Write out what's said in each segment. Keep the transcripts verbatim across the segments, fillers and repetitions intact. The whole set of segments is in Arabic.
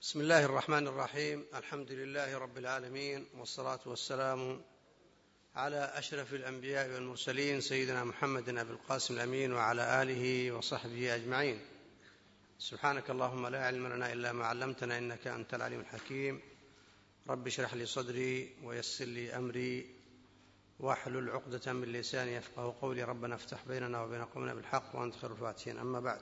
بسم الله الرحمن الرحيم. الحمد لله رب العالمين، والصلاة والسلام على أشرف الأنبياء والمرسلين سيدنا محمد أبي القاسم الأمين وعلى آله وصحبه أجمعين. سبحانك اللهم لا علم لنا إلا ما علمتنا إنك أنت العليم الحكيم. رب اشرح لي صدري ويسر لي أمري واحلل عقدة من لساني يفقهوا قولي. ربنا افتح بيننا وبين قومنا بالحق وأنت خير الفاتحين. أما بعد،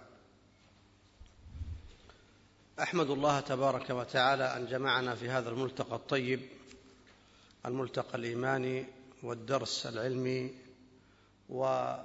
أحمد الله تبارك وتعالى أن جمعنا في هذا الملتقى الطيب، الملتقى الإيماني والدرس العلمي والغذاء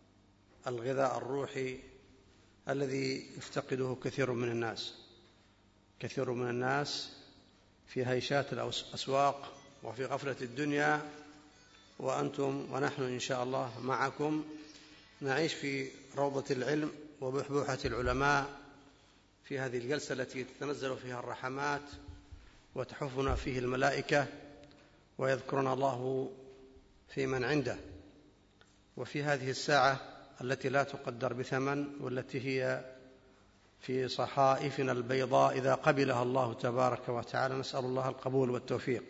الروحي الذي يفتقده كثير من الناس كثير من الناس في هيشات الأسواق وفي غفلة الدنيا، وأنتم ونحن إن شاء الله معكم نعيش في روضة العلم وبحبوحة العلماء في هذه الجلسة التي تتنزل فيها الرحمات وتحفنا فيه الملائكة ويذكرنا الله في من عنده، وفي هذه الساعة التي لا تقدر بثمن والتي هي في صحائفنا البيضاء إذا قبلها الله تبارك وتعالى. نسأل الله القبول والتوفيق.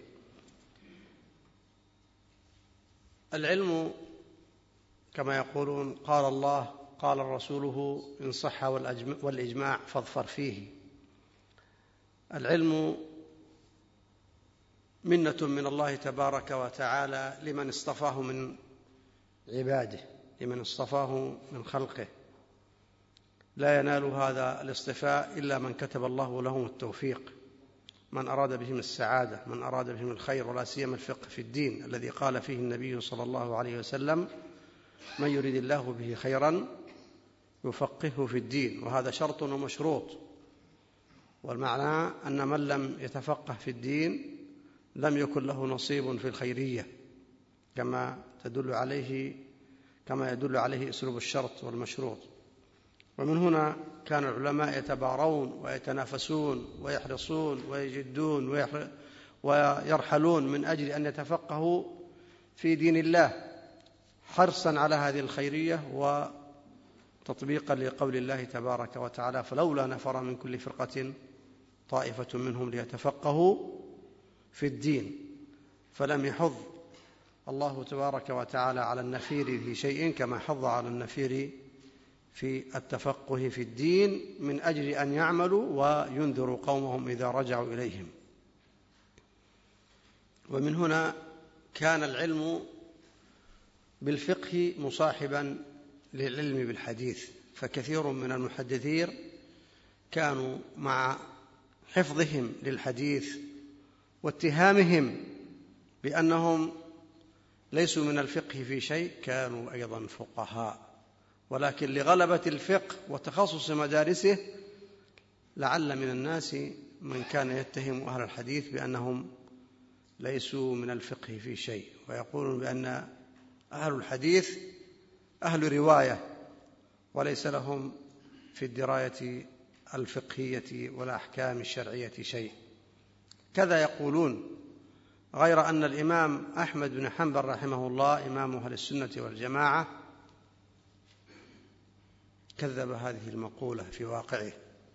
العلم كما يقولون قال الله قال رسوله إن صح والإجماع فاظفر فيه. العلم منة من الله تبارك وتعالى لمن اصطفاه من عباده، لمن اصطفاه من خلقه. لا ينال هذا الاصطفاء إلا من كتب الله لهم التوفيق، من أراد بهم السعادة، من أراد بهم الخير، ولا سيما الفقه في الدين الذي قال فيه النبي صلى الله عليه وسلم من يريد الله به خيرا يفقهه في الدين، وهذا شرط ومشروط. والمعنى أن من لم يتفقه في الدين لم يكن له نصيب في الخيرية، كما تدل عليه كما يدل عليه أسلوب الشرط والمشروط. ومن هنا كان العلماء يتبارون ويتنافسون ويحرصون ويجدون ويرحلون من أجل أن يتفقهوا في دين الله، حرصا على هذه الخيرية وتطبيقا لقول الله تبارك وتعالى فلولا نفر من كل فرقة طائفة منهم ليتفقهوا في الدين. فلم يحض الله تبارك وتعالى على النفير في شيء كما حض على النفير في التفقه في الدين من أجل أن يعملوا وينذروا قومهم إذا رجعوا إليهم. ومن هنا كان العلم بالفقه مصاحبا للعلم بالحديث، فكثير من المحدثين كانوا مع حفظهم للحديث واتهامهم بأنهم ليسوا من الفقه في شيء كانوا أيضا فقهاء، ولكن لغلبة الفقه وتخصص مدارسه لعل من الناس من كان يتهم أهل الحديث بأنهم ليسوا من الفقه في شيء، ويقولون بأن أهل الحديث أهل رواية وليس لهم في الدراية الفقهية والأحكام الشرعية شيء. كذا يقولون، غير أن الإمام أحمد بن حنبل رحمه الله إمام أهل السنة والجماعة كذب هذه المقولة في واقعه،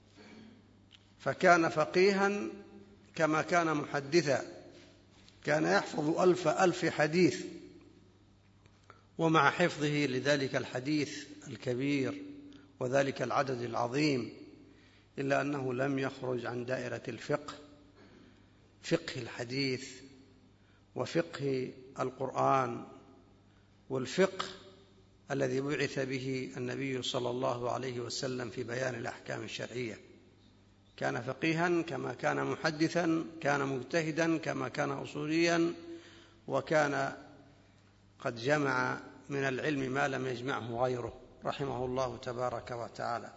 فكان فقيها كما كان محدثا، كان يحفظ ألف ألف حديث، ومع حفظه لذلك الحديث الكبير وذلك العدد العظيم إلا أنه لم يخرج عن دائرة الفقه، فقه الحديث وفقه القرآن والفقه الذي بعث به النبي صلى الله عليه وسلم في بيان الأحكام الشرعية. كان فقيها كما كان محدثا، كان مجتهدا كما كان أصوليا، وكان قد جمع من العلم ما لم يجمعه غيره رحمه الله تبارك وتعالى.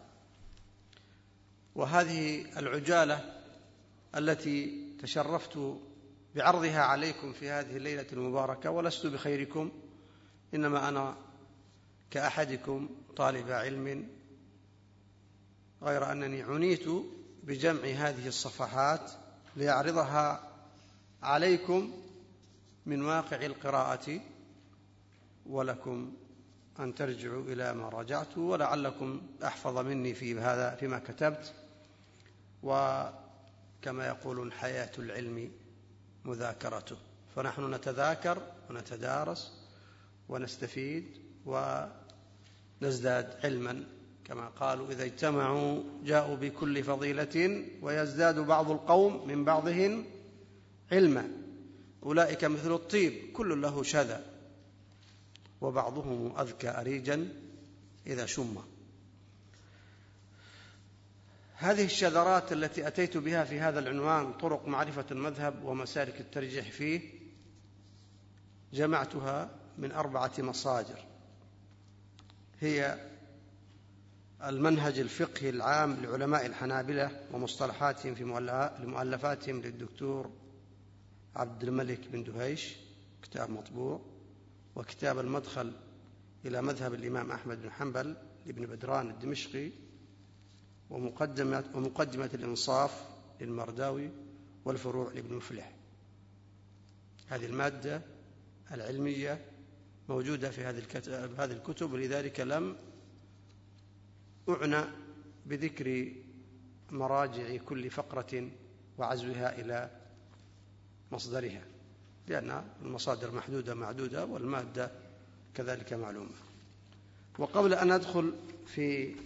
وهذه العجالة التي تشرفت بعرضها عليكم في هذه الليلة المباركة، ولست بخيركم، إنما أنا كأحدكم طالب علم، غير أنني عنيت بجمع هذه الصفحات ليعرضها عليكم من واقع القراءة، ولكم أن ترجعوا إلى ما رجعت، ولعلكم أحفظ مني في هذا فيما كتبت. كما يقولون حياة العلم مذاكرته، فنحن نتذاكر ونتدارس ونستفيد ونزداد علما، كما قالوا إذا اجتمعوا جاءوا بكل فضيلة ويزداد بعض القوم من بعضهم علما، أولئك مثل الطيب كل له شذى وبعضهم أذكى أريجا إذا شم. هذه الشذرات التي أتيت بها في هذا العنوان، طرق معرفة المذهب ومسالك الترجيح فيه، جمعتها من أربعة مصادر، هي المنهج الفقهي العام لعلماء الحنابلة ومصطلحاتهم في مؤلفاتهم للدكتور عبد الملك بن دهيش، كتاب مطبوع، وكتاب المدخل إلى مذهب الإمام أحمد بن حنبل لابن بدران الدمشقي، ومقدمة, ومقدمة الإنصاف للمرداوي، والفروع لابن مفلح. هذه المادة العلمية موجودة في هذه الكتب، ولذلك لم أعنى بذكر مراجع كل فقرة وعزوها إلى مصدرها، لأن المصادر محدودة معدودة والمادة كذلك معلومة. وقبل أن أدخل في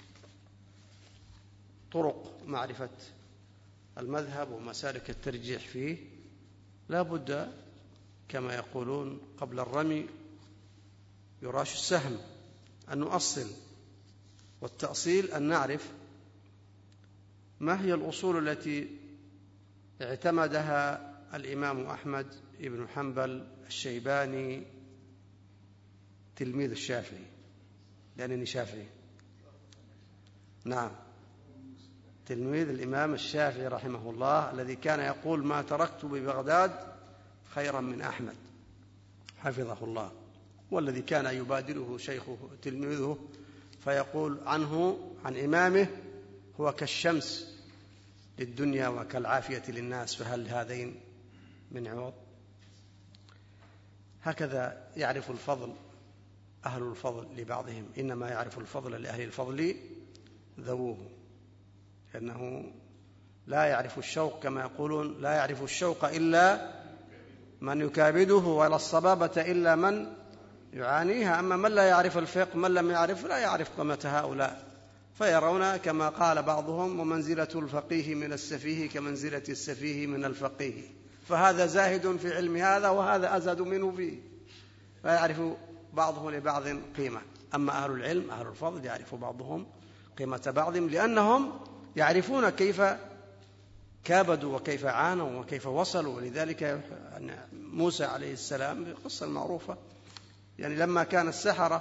طرق معرفة المذهب ومسالك الترجيح فيه، لا بد كما يقولون قبل الرمي يراش السهم، أن نؤصل، والتأصيل أن نعرف ما هي الأصول التي اعتمدها الإمام أحمد بن حنبل الشيباني تلميذ الشافعي، لأنني شافعي، نعم، تلميذ الإمام الشافعي رحمه الله، الذي كان يقول ما تركت ببغداد خيرا من أحمد حفظه الله، والذي كان يبادله شيخه تلميذه فيقول عنه عن إمامه هو كالشمس للدنيا وكالعافية للناس، فهل هذين من عوض؟ هكذا يعرف الفضل أهل الفضل لبعضهم، إنما يعرف الفضل لأهل الفضل ذووه، لأنه لا يعرف الشوق كما يقولون، لا يعرف الشوق إلا من يكابده، ولا الصبابة إلا من يعانيها. أما من لا يعرف الفقه، من لم يعرف لا يعرف قيمة هؤلاء، فيرون كما قال بعضهم ومنزلة الفقيه من السفيه كمنزلة السفيه من الفقيه، فهذا زاهد في علم هذا وهذا أزهد منه فيه، فيعرف بعضهم لبعض قيمة. أما أهل العلم أهل الفضل يعرف بعضهم قيمة بعضهم، لأنهم يعرفون كيف كابدوا وكيف عانوا وكيف وصلوا. ولذلك موسى عليه السلام القصة المعروفة، يعني لما كان السحرة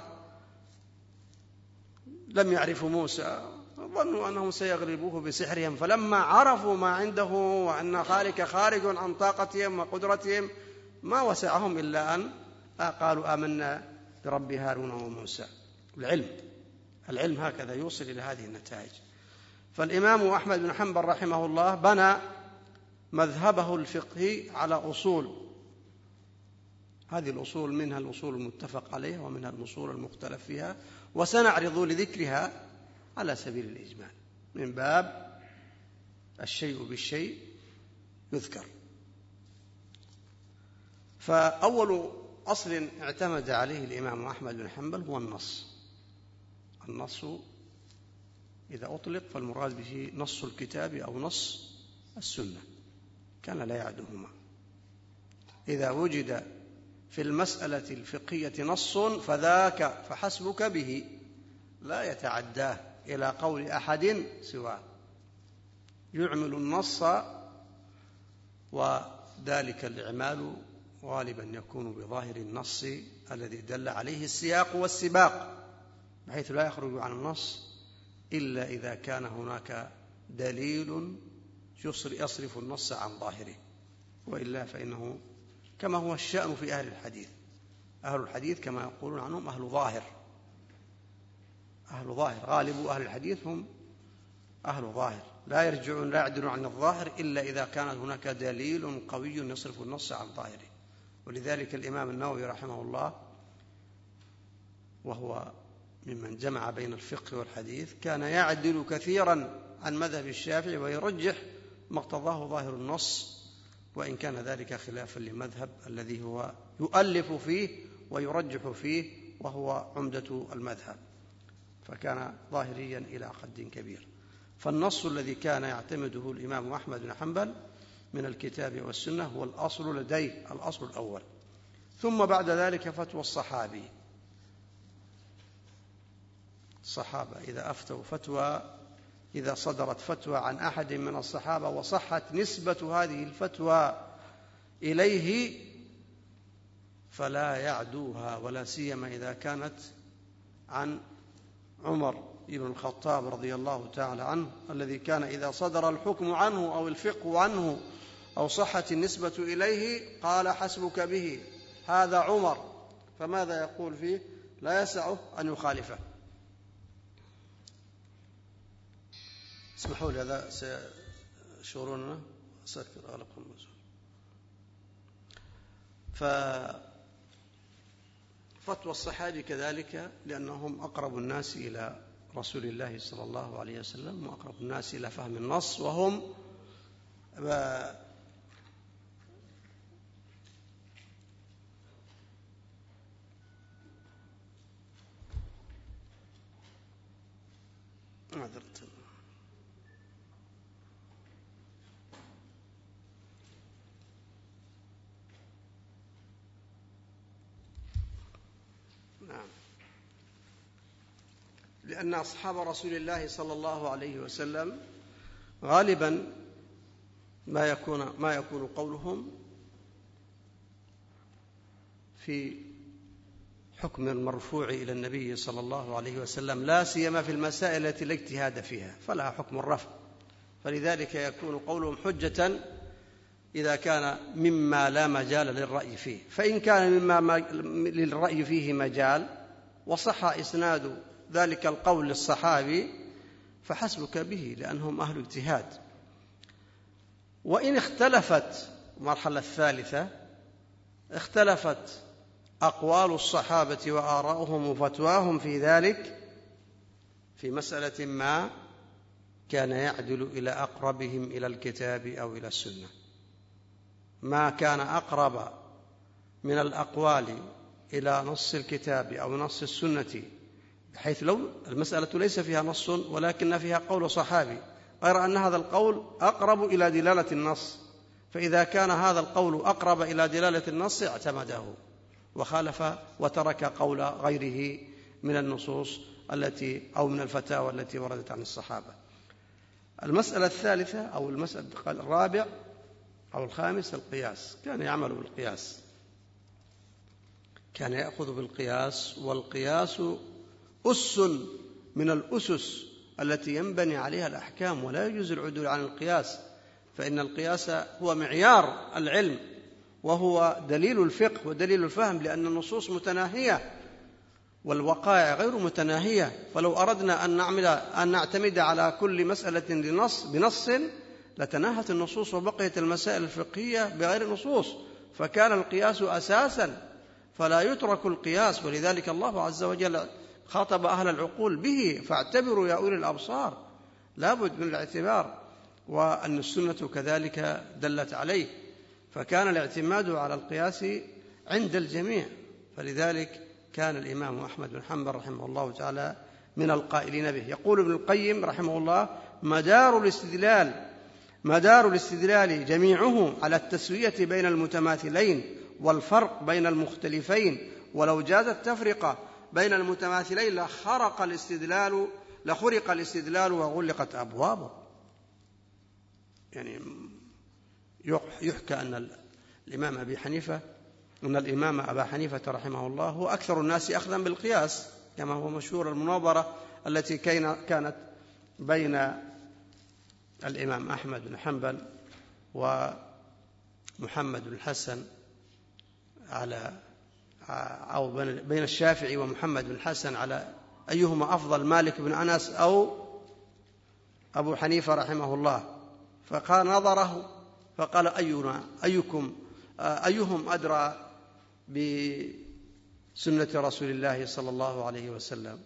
لم يعرفوا موسى ظنوا أنهم سيغلبوه بسحرهم، فلما عرفوا ما عنده وأن خالق خارج عن طاقتهم وقدرتهم ما وسعهم إلا أن قالوا آمنا برب هارون وموسى. العلم العلم هكذا يوصل إلى هذه النتائج. فالإمام أحمد بن حنبل رحمه الله بنى مذهبه الفقهي على أصول، هذه الأصول منها الأصول المتفق عليها ومنها الأصول المختلف فيها، وسنعرض لذكرها على سبيل الإجمال من باب الشيء بالشيء يذكر. فأول أصل اعتمد عليه الإمام أحمد بن حنبل هو النص. النص إذا أطلق فالمراد به نص الكتاب أو نص السنة، كان لا يعدهما. إذا وجد في المسألة الفقهية نص فذاك فحسبك به، لا يتعداه إلى قول أحد سواه، يعمل النص، وذلك الإعمال غالبا يكون بظاهر النص الذي دل عليه السياق والسباق، بحيث لا يخرج عن النص إلا إذا كان هناك دليل يصرف النص عن ظاهره، وإلا فإنه كما هو الشأن في أهل الحديث. أهل الحديث كما يقولون عنهم أهل ظاهر، أهل ظاهر، غالب أهل الحديث هم أهل ظاهر، لا يرجعون لا يعدلون عن الظاهر إلا إذا كان هناك دليل قوي يصرف النص عن ظاهره. ولذلك الإمام النووي رحمه الله وهو ممن جمع بين الفقه والحديث كان يعدل كثيرا عن مذهب الشافعي ويرجح ما اقتضاه ظاهر النص، وإن كان ذلك خلافا لمذهب الذي هو يؤلف فيه ويرجح فيه وهو عمدة المذهب، فكان ظاهريا إلى حد كبير. فالنص الذي كان يعتمده الإمام أحمد بن حنبل من الكتاب والسنة هو الأصل لديه، الأصل الأول. ثم بعد ذلك فتوى الصحابي. الصحابة إذا أفتوا فتوى، إذا صدرت فتوى عن أحد من الصحابة وصحت نسبة هذه الفتوى إليه فلا يعدوها، ولا سيما إذا كانت عن عمر بن الخطاب رضي الله تعالى عنه، الذي كان إذا صدر الحكم عنه أو الفقه عنه أو صحت النسبة إليه قال حسبك به، هذا عمر. فماذا يقول فيه؟ لا يسعه أن يخالفه. اسمحوا لي، هذا سيشعرون سأكثر أغلقهم. ففتوى الصحابي كذلك، لأنهم أقرب الناس إلى رسول الله صلى الله عليه وسلم وأقرب الناس إلى فهم النص، وهم معذرة نعم لأن أصحاب رسول الله صلى الله عليه وسلم غالبا ما يكون ما يكون قولهم في حكم المرفوع إلى النبي صلى الله عليه وسلم، لا سيما في المسائل التي لا اجتهاد فيها فلها حكم الرفع، فلذلك يكون قولهم حجة إذا كان مما لا مجال للرأي فيه. فإن كان مما للرأي فيه مجال وصح إسناد ذلك القول للصحابي فحسبك به، لأنهم أهل اجتهاد. وإن اختلفت المرحلة الثالثة، اختلفت أقوال الصحابة وآراؤهم وفتواهم في ذلك في مسألة ما، كان يعدل إلى أقربهم إلى الكتاب أو إلى السنة. ما كان أقرب من الأقوال إلى نص الكتاب أو نص السنة، بحيث لو المسألة ليس فيها نص ولكن فيها قول صحابي، غير أن هذا القول أقرب إلى دلالة النص، فإذا كان هذا القول أقرب إلى دلالة النص اعتمده وخالف وترك قول غيره من النصوص التي أو من الفتاوى التي وردت عن الصحابة. المسألة الثالثة أو المسألة الرابع أو الخامس القياس. كان يعمل بالقياس، كان يأخذ بالقياس، والقياس أس من الأسس التي ينبني عليها الأحكام، ولا يجوز العدول عن القياس، فإن القياس هو معيار العلم وهو دليل الفقه ودليل الفهم، لأن النصوص متناهية والوقائع غير متناهية. فلو أردنا أن نعمل أن نعتمد على كل مسألة لنص بنص لتناهت النصوص وبقيت المسائل الفقهية بغير نصوص، فكان القياس أساسا، فلا يترك القياس. ولذلك الله عز وجل خاطب أهل العقول به، فاعتبروا يا أولي الأبصار، لابد من الاعتبار، وأن السنة كذلك دلت عليه، فكان الاعتماد على القياس عند الجميع. فلذلك كان الإمام أحمد بن حنبل رحمه الله تعالى من القائلين به. يقول ابن القيم رحمه الله: مدار الاستدلال مدار الاستدلال جميعه على التسوية بين المتماثلين والفرق بين المختلفين، ولو جازت التفرقة بين المتماثلين لخرق الاستدلال لخرق الاستدلال وغلقت أبوابه. يعني يحكى أن الإمام أبي حنيفة أن الإمام أبا حنيفة رحمه الله هو أكثر الناس أخذا بالقياس، كما هو مشهور المناظرة التي كانت بين الإمام أحمد بن حنبل ومحمد بن الحسن على أو بين الشافعي ومحمد بن الحسن على أيهما أفضل، مالك بن أنس أو أبو حنيفة رحمه الله. فقال نظره فقال: أينا أيكم أيهم أدرى بسنة رسول الله صلى الله عليه وسلم؟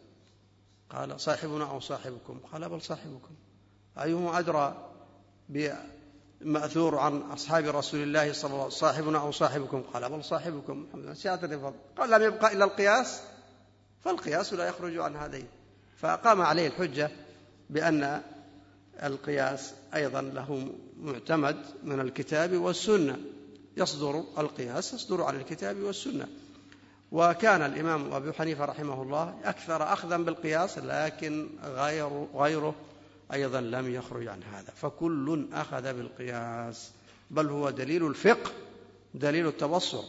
قال: صاحبنا أو صاحبكم؟ قال: بل صاحبكم. أيهم أدرى مأثور عن أصحاب رسول الله صلى الله عليه وسلم صاحبنا أو صاحبكم؟ قال بل صاحبكم. قال لم يبقى إلا القياس، فالقياس لا يخرج عن هذين. فقام عليه الحجة بأن القياس أيضا له معتمد من الكتاب والسنة، يصدر القياس يصدر عن الكتاب والسنة. وكان الإمام أبو حنيفة رحمه الله أكثر أخذا بالقياس، لكن غير غيره أيضا لم يخرج عن هذا، فكل أخذ بالقياس، بل هو دليل الفقه، دليل التبصر.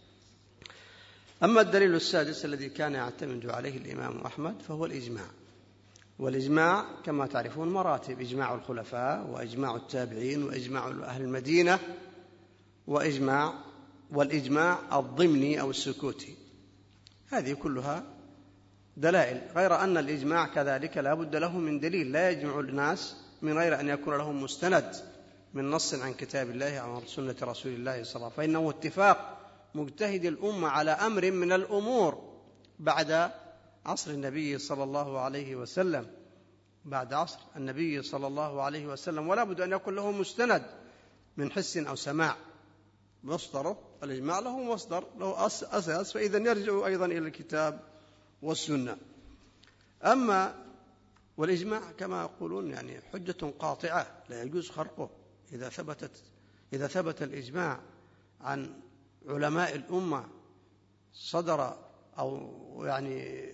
أما الدليل السادس الذي كان يعتمد عليه الإمام أحمد فهو الإجماع. والإجماع كما تعرفون مراتب: إجماع الخلفاء، وإجماع التابعين، وإجماع أهل المدينة، وإجماع والإجماع الضمني أو السكوتي. هذه كلها دلائل، غير أن الإجماع كذلك لا بد له من دليل، لا يجمع الناس من غير أن يكون لهم مستند من نص عن كتاب الله أو سنة رسول الله صلى الله عليه وسلم، فإنه اتفاق مجتهد الأمة على أمر من الأمور بعد عصر النبي صلى الله عليه وسلم، بعد عصر النبي صلى الله عليه وسلم، ولا بد أن يكون له مستند من حس أو سماع. مصدره الإجماع له مصدر، له أساس، فإذا يرجع أيضا إلى الكتاب والسنة. أما والإجماع كما يقولون يعني حجة قاطعة لا يجوز خرقه. إذا ثبتت إذا ثبت الإجماع عن علماء الأمة صدر أو يعني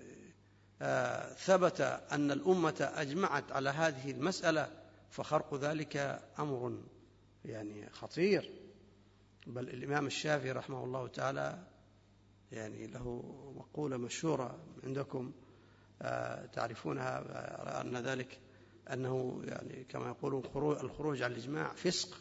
آه ثبت أن الأمة أجمعت على هذه المسألة، فخرق ذلك أمر يعني خطير. بل الإمام الشافعي رحمه الله تعالى يعني له مقولة مشهورة عندكم آه تعرفونها، على أن ذلك أنه يعني كما يقولون الخروج عن الإجماع فسق.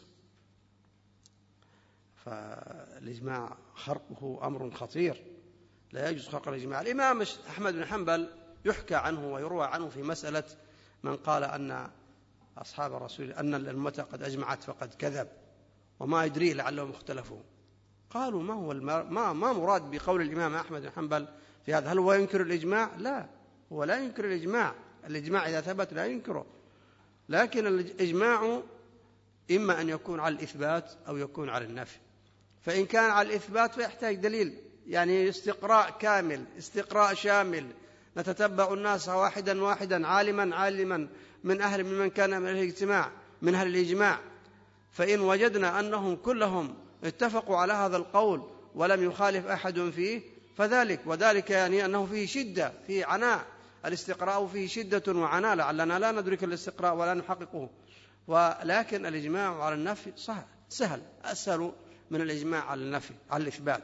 فالإجماع خرقه أمر خطير، لا يجوز خرق الإجماع. الإمام أحمد بن حنبل يحكى عنه ويروى عنه في مسألة من قال أن أصحاب الرسول أن الأمة قد أجمعت فقد كذب، وما يدريه لعلهم اختلفوا. قالوا ما هو ما ما مراد بقول الإمام أحمد بن حنبل في هذا؟ هل هو ينكر الإجماع؟ لا، هو لا ينكر الإجماع. الإجماع إذا ثبت لا ينكره، لكن الإجماع إما أن يكون على الإثبات أو يكون على النفي. فإن كان على الإثبات فيحتاج دليل، يعني استقراء كامل، استقراء شامل، نتتبع الناس واحدا واحدا، عالما عالما، من أهل ممن كان من أهل الاجتماع من أهل الإجماع. فإن وجدنا أنهم كلهم اتفقوا على هذا القول ولم يخالف أحد فيه فذلك، وذلك يعني أنه فيه شدة، فيه عناء. الاستقراء فيه شدة وعناء، لعلنا لا ندرك الاستقراء ولا نحققه. ولكن الإجماع على النفي سهل سهل أسهل من الإجماع على النفي على الإثبات.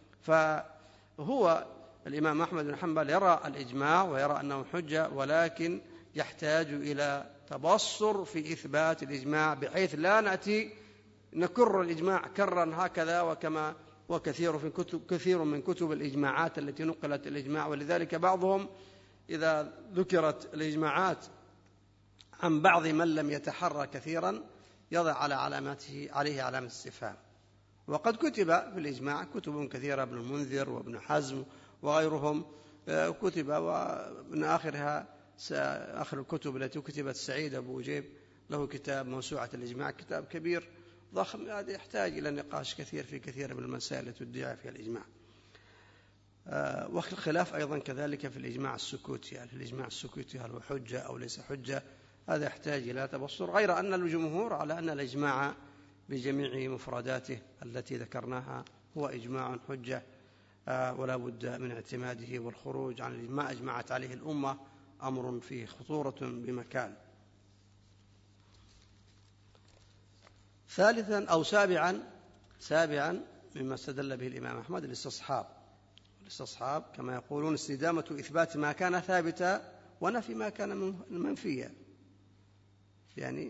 فهو الإمام أحمد بن حنبل يرى الإجماع ويرى أنه حجة، ولكن يحتاج إلى تبصر في إثبات الإجماع، بحيث لا نأتي نكر الإجماع كرا هكذا، وكما وكثير في كتب كثير من كتب الإجماعات التي نقلت الإجماع. ولذلك بعضهم إذا ذكرت الإجماعات عن بعض من لم يتحرى كثيرا يضع على علامته عليه علامة استفهام. وقد كتب في الإجماع كتب كثيرة، ابن المنذر وابن حزم وغيرهم كتب، ومن آخرها آخر الكتب التي كتبت سعيد أبو جيب، له كتاب موسوعة الإجماع، كتاب كبير ضخم، هذا يحتاج إلى نقاش كثير في كثير من المسائل التي تدعى فيها الإجماع. والخلاف أيضا كذلك في الإجماع السكوتي، هل الإجماع السكوتي هل هو حجة أو ليس حجة؟ هذا يحتاج إلى تبصر، غير أن الجمهور على أن الإجماع بجميع مفرداته التي ذكرناها هو إجماع حجة، ولا بد من اعتماده، والخروج عن ما أجمعت عليه الأمة أمر فيه خطورة بمكان. ثالثا أو سابعا سابعا مما استدل به الإمام أحمد الاستصحاب. الاستصحاب كما يقولون استدامة إثبات ما كان ثابتا ونفي ما كان منفيا، يعني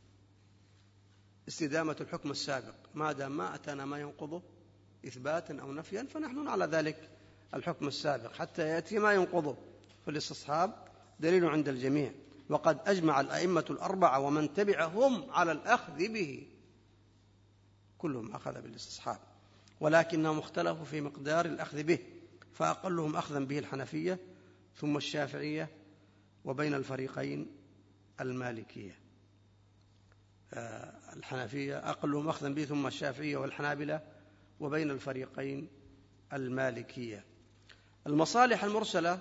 استدامة الحكم السابق، ما دام ما أتانا ما ينقضه إثباتا أو نفيا فنحن على ذلك الحكم السابق حتى يأتي ما ينقضه. فالاستصحاب دليل عند الجميع، وقد أجمع الأئمة الأربعة ومن تبعهم على الأخذ به، كلهم أخذ بالاستصحاب، ولكنهم اختلفوا في مقدار الأخذ به، فأقلهم أخذا به الحنفية ثم الشافعية، وبين الفريقين المالكية. الحنفية أقلهم أخذا به ثم الشافعية والحنابلة، وبين الفريقين المالكية. المصالح المرسلة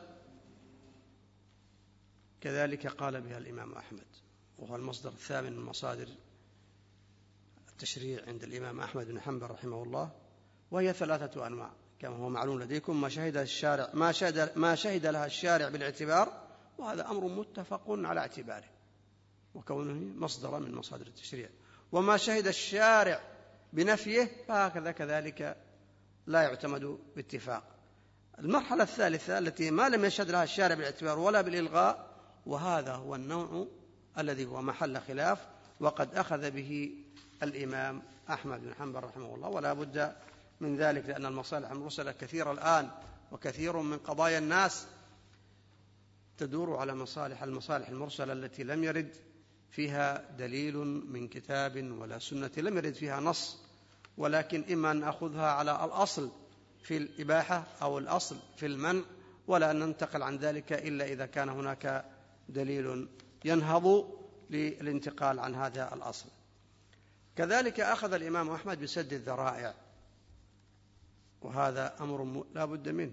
كذلك قال بها الإمام أحمد، وهو المصدر الثامن من مصادر التشريع عند الإمام أحمد بن حنبل رحمه الله، وهي ثلاثة أنواع كما هو معلوم لديكم: ما شهد الشارع ما شهد ما شهد لها الشارع بالاعتبار، وهذا أمر متفق على اعتباره وكونه مصدرا من مصادر التشريع، وما شهد الشارع بنفيه فهكذا كذلك لا يعتمد باتفاق. المرحلة الثالثة التي ما لم يشهد لها الشارع بالاعتبار ولا بالإلغاء، وهذا هو النوع الذي هو محل خلاف، وقد أخذ به الإمام أحمد بن حنبل رحمه الله، ولا بد من ذلك، لأن المصالح المرسلة كثيرة الآن، وكثير من قضايا الناس تدور على مصالح المصالح المرسلة التي لم يرد فيها دليل من كتاب ولا سنة، لم يرد فيها نص، ولكن إما أن نأخذها على الأصل في الإباحة أو الأصل في المنع، ولا أن ننتقل عن ذلك إلا إذا كان هناك دليل ينهض للانتقال عن هذا الأصل. كذلك أخذ الإمام أحمد بسد الذرائع، وهذا أمر لا بد منه.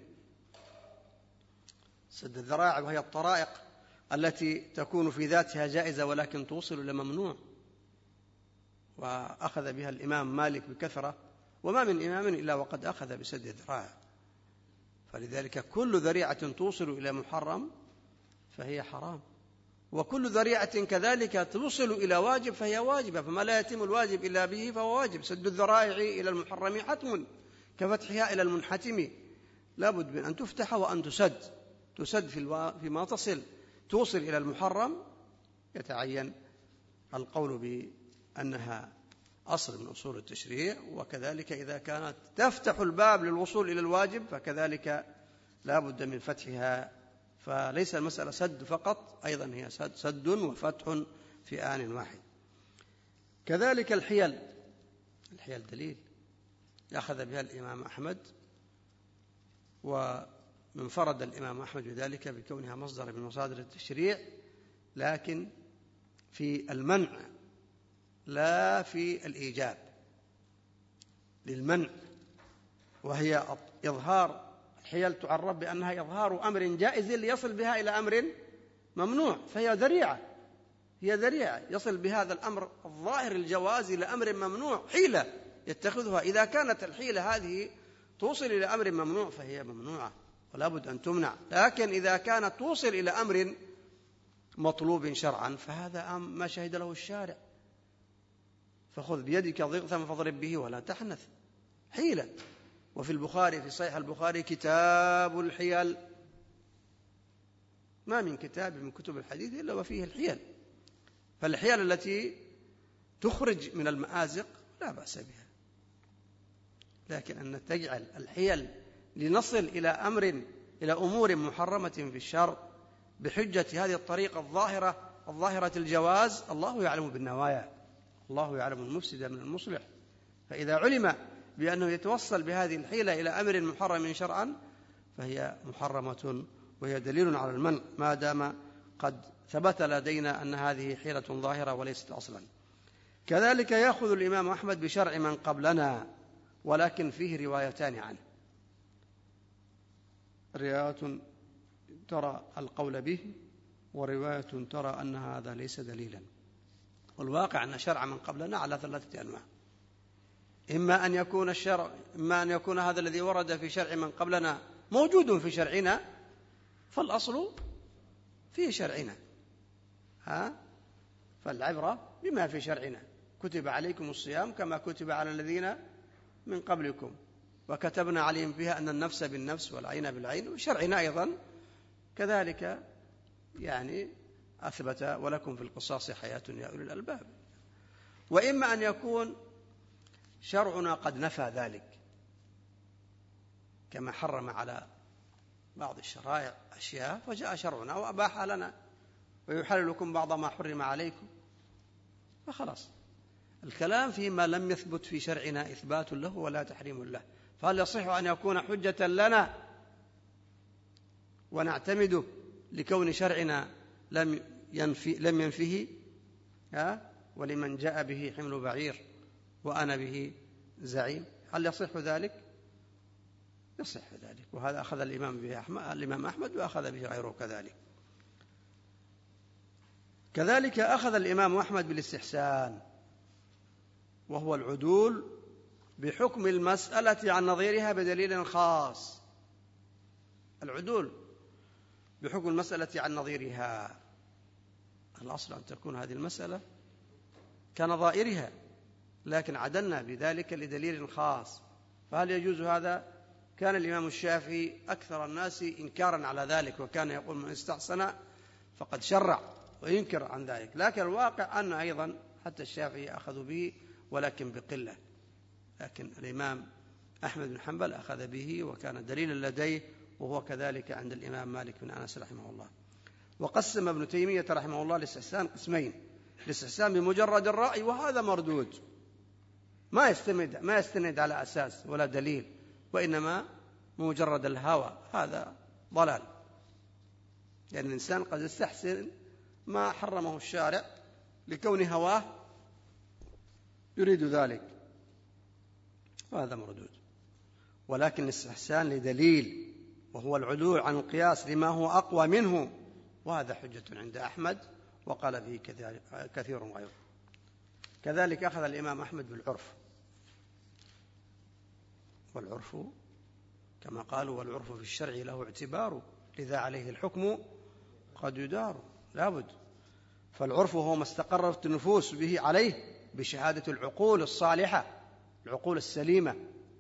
سد الذرائع وهي الطرائق التي تكون في ذاتها جائزة ولكن توصل إلى ممنوع، وأخذ بها الإمام مالك بكثرة، وما من إمام إلا وقد أخذ بسد الذرائع. فلذلك كل ذريعة توصل إلى محرم فهي حرام، وكل ذريعة كذلك توصل إلى واجب فهي واجبة، فما لا يتم الواجب إلا به فهو واجب. سد الذرائع إلى المحرم حتم كفتحها إلى المنحتم، لا بد من أن تفتح وأن تسد. تسد فيما تصل توصل إلى المحرم يتعين القول بأنها أصل من أصول التشريع، وكذلك إذا كانت تفتح الباب للوصول إلى الواجب فكذلك لا بد من فتحها. فليس المسألة سد فقط، أيضا هي سد, سد وفتح في آن واحد. كذلك الحيل، الحيل دليل أخذ بها الإمام أحمد، ومن فرد الإمام أحمد بذلك بكونها مصدر من مصادر التشريع، لكن في المنع لا في الإيجاب، للمنع، وهي إظهار. الحيل تعرف بأنها إظهار أمر جائز ليصل بها إلى أمر ممنوع، فهي ذريعة، هي ذريعة يصل بهذا الأمر الظاهر الجواز إلى أمر ممنوع، حيلة يتخذها. إذا كانت الحيلة هذه توصل إلى أمر ممنوع فهي ممنوعة ولا بد أن تمنع، لكن إذا كانت توصل إلى أمر مطلوب شرعا فهذا ما شهد له الشارع. فخذ بيدك ضغثا فاضرب به ولا تحنث، حيلة. وفي البخاري في صحيح البخاري كتاب الحيل، ما من كتاب من كتب الحديث إلا وفيه الحيل. فالحيل التي تخرج من المآزق لا بأس بها، لكن أن تجعل الحيل لنصل إلى أمر إلى أمور محرمة في الشرع بحجة هذه الطريقة الظاهرة الظاهرة الجواز، الله يعلم بالنوايا، الله يعلم المفسد من المصلح. فإذا علم بأنه يتوصل بهذه الحيلة إلى أمر محرم شرعا فهي محرمة، وهي دليل على المنع ما دام قد ثبت لدينا أن هذه حيلة ظاهرة وليست أصلا. كذلك يأخذ الإمام أحمد بشرع من قبلنا، ولكن فيه روايتان عنه، رواية ترى القول به، ورواية ترى أن هذا ليس دليلا. والواقع أن شرع من قبلنا على ثلاثة أنواع: إما أن يكون الشرع إما أن يكون هذا الذي ورد في شرع من قبلنا موجود في شرعنا، فالأصل في شرعنا، ها فالعبرة بما في شرعنا. كتب عليكم الصيام كما كتب على الذين من قبلكم، وكتبنا عليهم فيها أن النفس بالنفس والعين بالعين، وشرعنا أيضا كذلك يعني أثبت ولكم في القصاص حياة يا أولي الألباب. وإما أن يكون شرعنا قد نفى ذلك، كما حرم على بعض الشرائع أشياء فجاء شرعنا وأباح لنا، ويحل لكم بعض ما حرم عليكم، فخلاص. الكلام فيما لم يثبت في شرعنا إثبات له ولا تحريم له، فهل يصح أن يكون حجة لنا ونعتمده لكون شرعنا لم ينفي لم ينفيه؟ ها ولمن جاء به حمل بعير وأنا به زعيم. هل يصح ذلك؟ يصح ذلك، وهذا أخذ الإمام به أحمد الإمام أحمد وأخذ به غيره كذلك. كذلك أخذ الإمام أحمد بالاستحسان، وهو العدول بحكم المسألة عن نظيرها بدليل خاص. العدول بحكم المسألة عن نظيرها، الأصل أن تكون هذه المسألة كنظائرها، لكن عدلنا بذلك لدليل خاص. فهل يجوز هذا؟ كان الإمام الشافعي أكثر الناس إنكارا على ذلك، وكان يقول من استحسن فقد شرع وينكر عن ذلك. لكن الواقع أن أيضا حتى الشافعي أخذوا به ولكن بقلة، لكن الإمام أحمد بن حنبل أخذ به وكان دليلا لديه، وهو كذلك عند الإمام مالك بن أنس رحمه الله. وقسم ابن تيمية رحمه الله الاستحسان قسمين: الاستحسان بمجرد الرأي، وهذا مردود، ما يستند ما يستند على أساس ولا دليل، وإنما بمجرد الهوى، هذا ضلال، لأن الإنسان قد يستحسن ما حرمه الشارع لكون هواه يريد ذلك، وهذا مردود. ولكن الاستحسان لدليل، وهو العدول عن القياس لما هو أقوى منه، وهذا حجة عند أحمد وقال به كثير غيره. كذلك أخذ الإمام أحمد بالعرف، والعرف كما قالوا والعرف في الشرع له اعتبار، لذا عليه الحكم قد يدار، لابد. فالعرف هو ما استقرت النفوس به عليه بشهادة العقول الصالحة، العقول السليمة،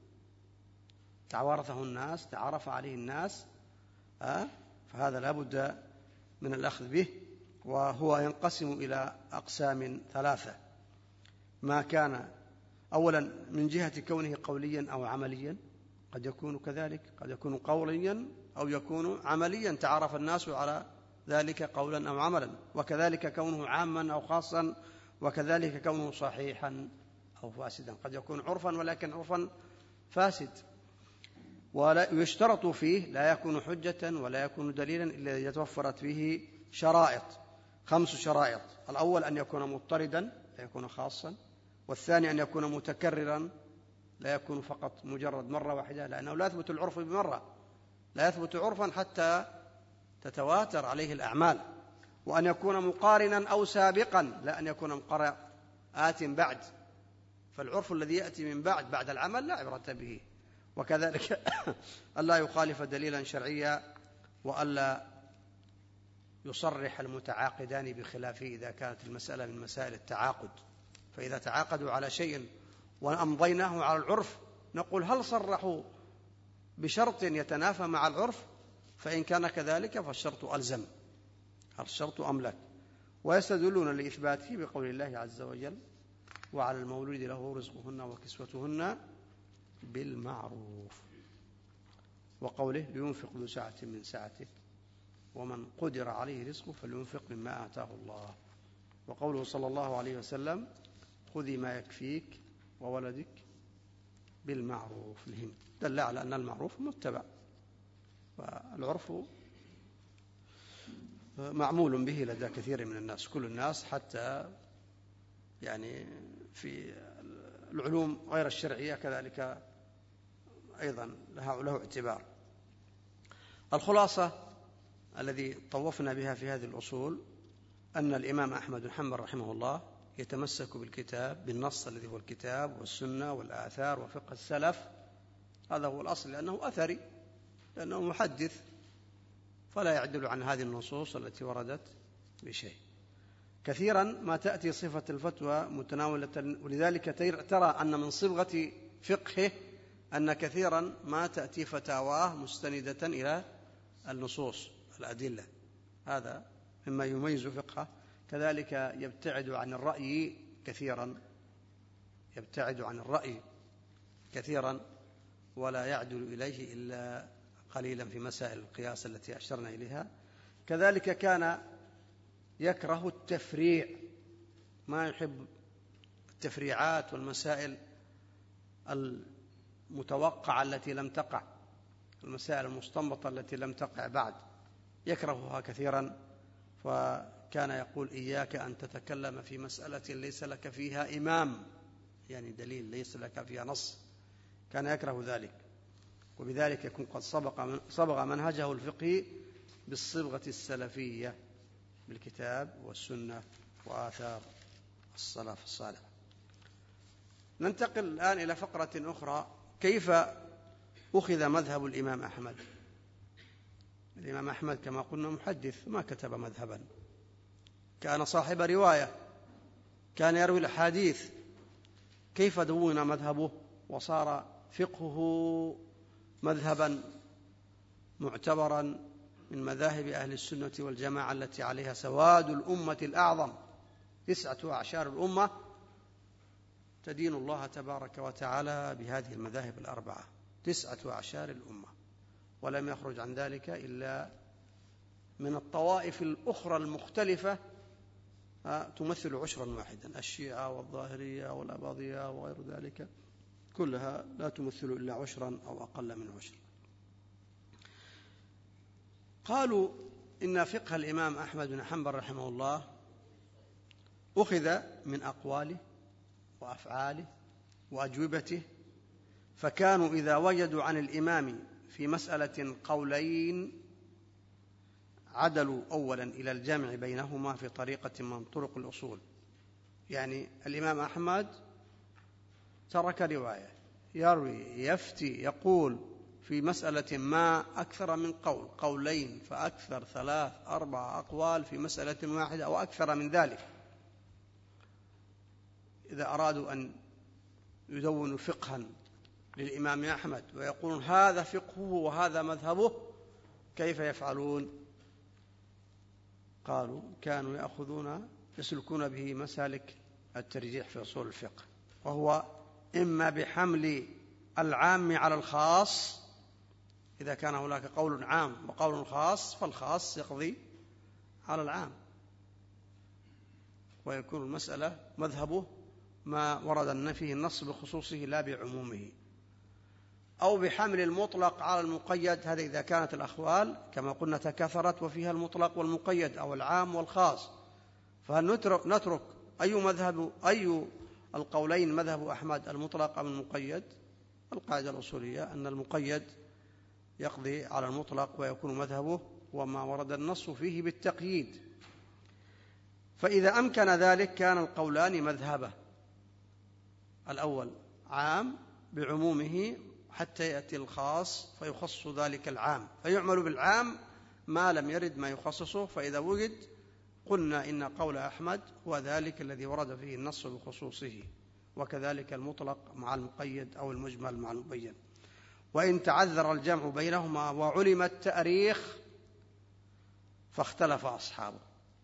تعارفه الناس تعرف عليه الناس، أه؟ فهذا لابد من الأخذ به. وهو ينقسم إلى أقسام ثلاثة: ما كان أولا من جهة كونه قوليا أو عمليا، قد يكون كذلك، قد يكون قوليا أو يكون عمليا تعرف الناس على ذلك قولا أو عملا، وكذلك كونه عاما أو خاصا، وكذلك كونه صحيحا أو فاسدا، قد يكون عرفا ولكن عرفا فاسد. ولا يشترط فيه لا يكون حجة ولا يكون دليلا إلا إذا توفرت فيه شرائط، خمس شرائط: الأول أن يكون مضطردا لا يكون خاصا، والثاني أن يكون متكررا لا يكون فقط مجرد مرة واحدة، لأنه لا يثبت العرف بمرة، لا يثبت عرفا حتى تتواتر عليه الأعمال، وأن يكون مقارنا أو سابقا، لا أن يكون مقارن آت بعد، فالعرف الذي يأتي من بعد بعد العمل لا عبرة به. وكذلك ألا يخالف دليلا شرعيا، وألا يصرح المتعاقدان بخلافه إذا كانت المسألة من مسائل التعاقد. فإذا تعاقدوا على شيء وأمضيناه على العرف نقول هل صرحوا بشرط يتنافى مع العرف؟ فإن كان كذلك فالشرط ألزم، الشرط أملك. ويستدلون لإثباته بقول الله عز وجل: وعلى المولود له رزقهن وكسوتهن بالمعروف، وقوله: لينفق ذو سعة من سعته ومن قدر عليه رزقه فلينفق مما آتاه الله، وقوله صلى الله عليه وسلم: خذي ما يكفيك وولدك بالمعروف. الهم دل على أن المعروف متبع، والعرف معمول به لدى كثير من الناس، كل الناس، حتى يعني في العلوم غير الشرعية كذلك أيضا له اعتبار. الخلاصة الذي طوفنا بها في هذه الأصول أن الإمام أحمد بن حنبل رحمه الله يتمسك بالكتاب، بالنص الذي هو الكتاب والسنة والآثار وفقه السلف، هذا هو الأصل، لأنه أثري، لأنه محدث، فلا يعدل عن هذه النصوص التي وردت بشيء. كثيرا ما تأتي صفة الفتوى متناولة، ولذلك ترى أن من صبغة فقهه أن كثيرا ما تأتي فتاواه مستندة إلى النصوص الأدلة، هذا مما يميز فقهه. كذلك يبتعد عن الرأي كثيرا، يبتعد عن الرأي كثيرا ولا يعدل إليه إلا قليلا في مسائل القياس التي أشرنا إليها. كذلك كان يكره التفريع، ما يحب التفريعات والمسائل المتوقعة التي لم تقع، المسائل المستنبطة التي لم تقع بعد، يكرهها كثيرا. كان يقول إياك أن تتكلم في مسألة ليس لك فيها إمام، يعني دليل ليس لك فيها نص، كان يكره ذلك. وبذلك يكون قد صبغ صبغ منهجه الفقهي بالصبغة السلفية بالكتاب والسنة وآثار السلف الصالح. ننتقل الآن إلى فقرة أخرى: كيف أخذ مذهب الإمام أحمد؟ الإمام أحمد كما قلنا محدث، ما كتب مذهبا، كان صاحب رواية، كان يروي الأحاديث. كيف دون مذهبه وصار فقهه مذهبا معتبرا من مذاهب أهل السنة والجماعة التي عليها سواد الأمة الأعظم؟ تسعة أعشار الأمة تدين الله تبارك وتعالى بهذه المذاهب الأربعة، تسعة أعشار الأمة، ولم يخرج عن ذلك إلا من الطوائف الأخرى المختلفة تمثل عشرا واحدا، الشيعة والظاهرية والأباضية وغير ذلك، كلها لا تمثل إلا عشرا أو أقل من عشر. قالوا إن فقه الإمام أحمد بن حنبل رحمه الله أخذ من أقواله وأفعاله وأجوبته، فكانوا إذا وجدوا عن الإمام في مسألة قولين عدلوا أولا إلى الجمع بينهما في طريقة من طرق الأصول. يعني الإمام أحمد ترك رواية، يروي، يفتي، يقول في مسألة ما أكثر من قول، قولين فأكثر، ثلاث، أربع أقوال في مسألة واحدة أو أكثر من ذلك. إذا أرادوا أن يدونوا فقها للإمام أحمد ويقولون هذا فقهه وهذا مذهبه، كيف يفعلون؟ قالوا كانوا يأخذون يسلكون به مسالك الترجيح في أصول الفقه، وهو إما بحمل العام على الخاص، إذا كان هناك قول عام وقول خاص فالخاص يقضي على العام، ويكون المسألة مذهبه ما ورد فيه النص بخصوصه لا بعمومه، أو بحمل المطلق على المقيد، هذا إذا كانت الأخوال كما قلنا تكاثرت وفيها المطلق والمقيد أو العام والخاص، فهل نترك, نترك أي مذهب أي القولين مذهب أحمد، المطلق أم المقيد؟ القاعدة الأصولية أن المقيد يقضي على المطلق ويكون مذهبه وما ورد النص فيه بالتقييد. فإذا أمكن ذلك كان القولان مذهبه، الأول عام بعمومه حتى يأتي الخاص فيخص ذلك العام، فيعمل بالعام ما لم يرد ما يخصصه، فإذا وجد قلنا إن قول أحمد هو ذلك الذي ورد فيه النص بخصوصه، وكذلك المطلق مع المقيد أو المجمل مع المبين. وإن تعذر الجمع بينهما وعلم التأريخ فاختلف أصحابه،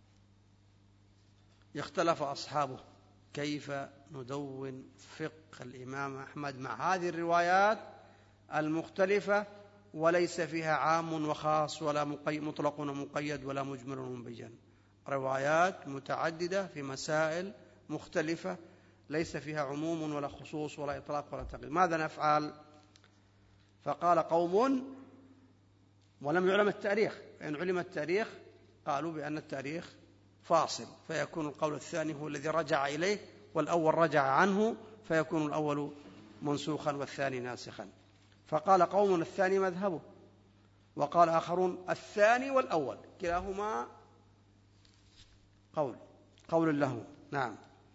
يختلف أصحابه كيف ندون فقه الإمام أحمد مع هذه الروايات المختلفة وليس فيها عام وخاص ولا مطلق ومقيد ولا مجمل ومبين، روايات متعددة في مسائل مختلفة ليس فيها عموم ولا خصوص ولا إطلاق ولا تقييد، ماذا نفعل؟ فقال قوم ولم يعلم التاريخ، فإن علم التاريخ قالوا بأن التاريخ فاصل، فيكون القول الثاني هو الذي رجع إليه والأول رجع عنه، فيكون الأول منسوخا والثاني ناسخا. فقال قوم الثاني مذهبه، وقال آخرون الثاني والأول كلاهما قول قول له. نعم،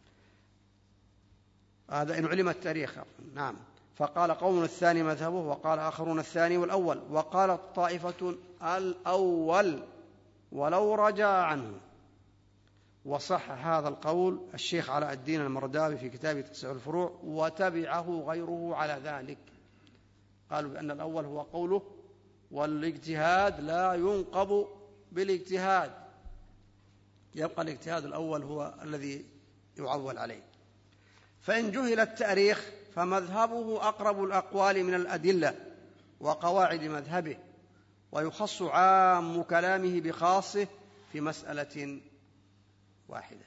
هذا إن علم التاريخ. نعم، فقال قوم الثاني مذهبه، وقال آخرون الثاني والأول، وقالت طائفة الأول ولو رجع عنه. وصح هذا القول الشيخ علاء الدين المرداوي في كتابه تسع الفروع، وتبعه غيره على ذلك، قالوا بأن الأول هو قوله، والاجتهاد لا ينقض بالاجتهاد، يبقى الاجتهاد الأول هو الذي يعول عليه. فإن جهل التاريخ فمذهبه أقرب الأقوال من الأدلة وقواعد مذهبه، ويخص عام كلامه بخاصه في مسألة واحدة.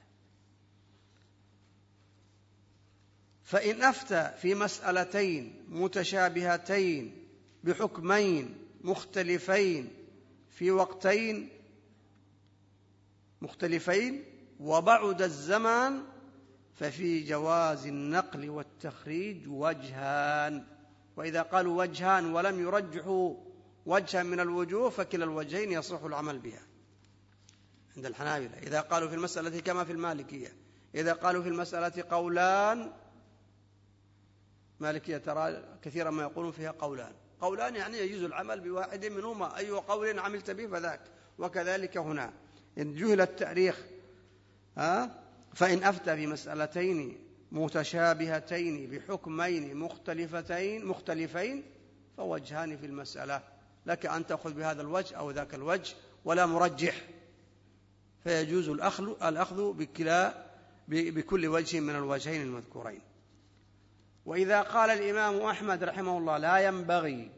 فإن أفتى في مسألتين متشابهتين بحكمين مختلفين في وقتين مختلفين وبعد الزمان ففي جواز النقل والتخريج وجهان. وإذا قالوا وجهان ولم يرجحوا وجها من الوجوه فكلا الوجهين يصح العمل بها عند الحنابلة. إذا قالوا في المسألة كما في المالكية، إذا قالوا في المسألة قولان، مالكية ترى كثيرا ما يقولون فيها قولان، قولان يعني يجوز العمل بواحد منهما، أي قول عملت به فذاك. وكذلك هنا إن جهل التاريخ فإن أفتى بمسألتين متشابهتين بحكمين مختلفتين مختلفين فوجهان في المسألة، لك أن تأخذ بهذا الوجه أو ذاك الوجه ولا مرجح، فيجوز الأخذ بكلا بكل وجه من الوجهين المذكورين. وإذا قال الإمام أحمد رحمه الله لا ينبغي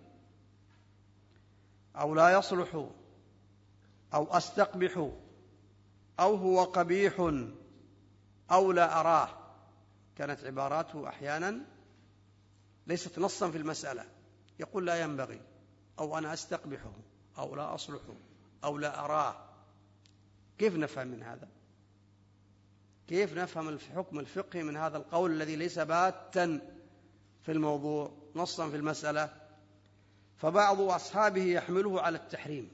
أو لا يصلح أو أستقبح أو هو قبيح أو لا أراه، كانت عباراته أحيانا ليست نصا في المسألة، يقول لا ينبغي أو أنا أستقبحه أو لا أصلحه أو لا أراه. كيف نفهم من هذا؟ كيف نفهم الحكم الفقهي من هذا القول الذي ليس باتا في الموضوع نصا في المسألة؟ فبعض أصحابه يحمله على التحريم،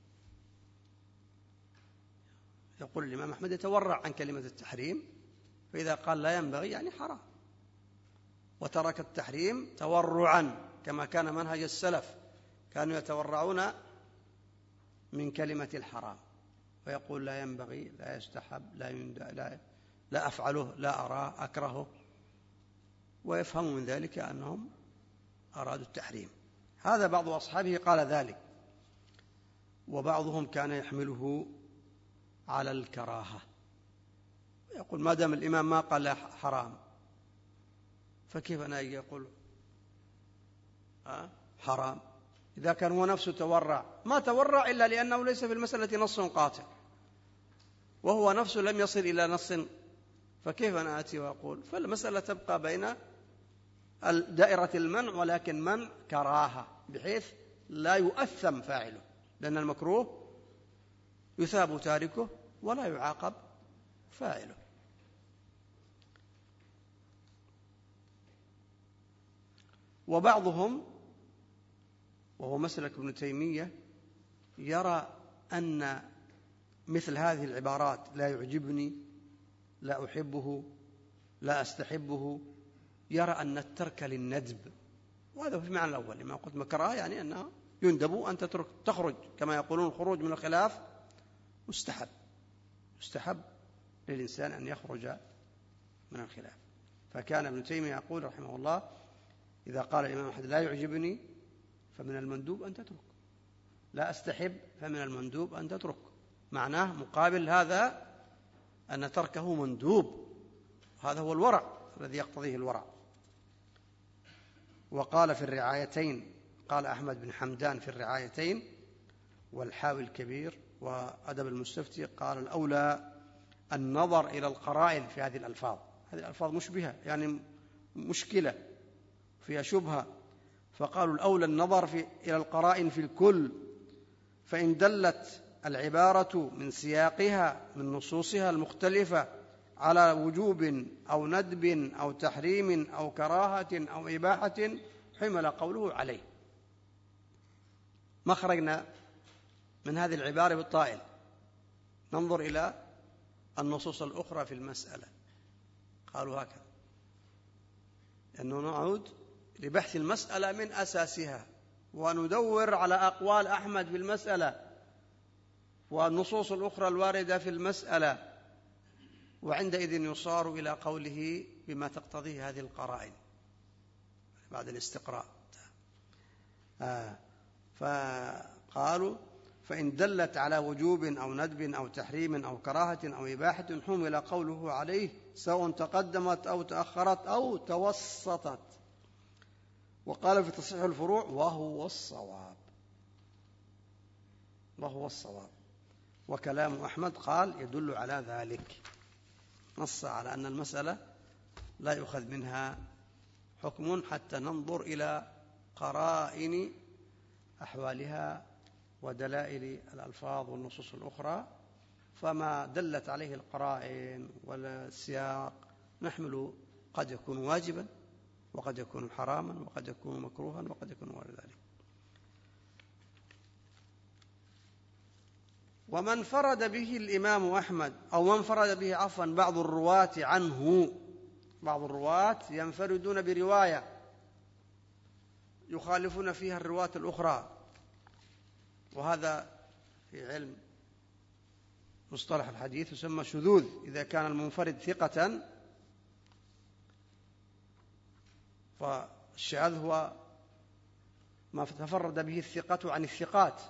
يقول الإمام أحمد يتورع عن كلمة التحريم، فإذا قال لا ينبغي يعني حرام، وترك التحريم تورعا كما كان منهج السلف، كانوا يتورعون من كلمة الحرام، ويقول لا ينبغي لا يستحب لا, لا, لا أفعله لا أراه أكرهه، ويفهم من ذلك أنهم أرادوا التحريم. هذا بعض أصحابه قال ذلك، وبعضهم كان يحمله على الكراهة، يقول ما دام الإمام ما قال حرام فكيف أنا يقول حرام إذا كان هو نفسه تورع؟ ما تورع إلا لأنه ليس في المسألة نص قاطع، وهو نفسه لم يصل إلى نص، فكيف أنا آتي وأقول؟ فالمسألة تبقى بين دائرة المنع، ولكن منع كراهة بحيث لا يؤثم فاعله، لأن المكروه يثاب تاركه ولا يعاقب فاعله. وبعضهم وهو مسلك ابن تيمية يرى أن مثل هذه العبارات لا يعجبني لا أحبه لا أستحبه، يرى أن الترك للندب، وهذا في المعنى الأول لما قلت مكراهة، يعني أنه يندب أن تترك تخرج، كما يقولون الخروج من الخلاف مستحب، مستحب للإنسان أن يخرج من الخلاف. فكان ابن تيمية يقول رحمه الله إذا قال الإمام أحد لا يعجبني فمن المندوب أن تترك، لا أستحب فمن المندوب أن تترك، معناه مقابل هذا أن تركه مندوب، هذا هو الورع الذي يقتضيه الورع. وقال في الرعايتين، قال أحمد بن حمدان في الرعايتين والحاوي الكبير وأدب المستفتي، قال الأولى النظر إلى القرائن في هذه الألفاظ، هذه الألفاظ مشبهة يعني مشكلة فيها شبهة، فقالوا الأولى النظر في إلى القرائن في الكل، فإن دلت العبارة من سياقها من نصوصها المختلفة على وجوب أو ندب أو تحريم أو كراهة أو إباحة حمل قوله عليه. ما خرجنا من هذه العبارة بالطائل، ننظر إلى النصوص الأخرى في المسألة، قالوا هكذا، أنه نعود لبحث المسألة من أساسها وندور على أقوال أحمد في المسألة والنصوص الأخرى الواردة في المسألة، وعندئذ يصار إلى قوله بما تقتضيه هذه القرائن بعد الاستقراء. آه فقالوا فإن دلت على وجوب أو ندب أو تحريم أو كراهة أو إباحة حمل قوله عليه سواء تقدمت أو تأخرت أو توسطت. وقال في تصحيح الفروع وهو الصواب، وهو الصواب. وكلام أحمد قال يدل على ذلك، نص على أن المسألة لا يؤخذ منها حكم حتى ننظر إلى قرائن أحوالها ودلائل الألفاظ والنصوص الأخرى فما دلت عليه القرائن والسياق نحمل قد يكون واجبا وقد يكون حراما وقد يكون مكروها وقد يكون غير ذلك. ومن فرد به الإمام أحمد أو من فرد به عفوا بعض الرواة عنه، بعض الرواة ينفردون برواية يخالفون فيها الرواة الأخرى، وهذا في علم مصطلح الحديث يسمى شذوذ. إذا كان المنفرد ثقة فالشاذ هو ما تفرد به الثقة عن الثقات،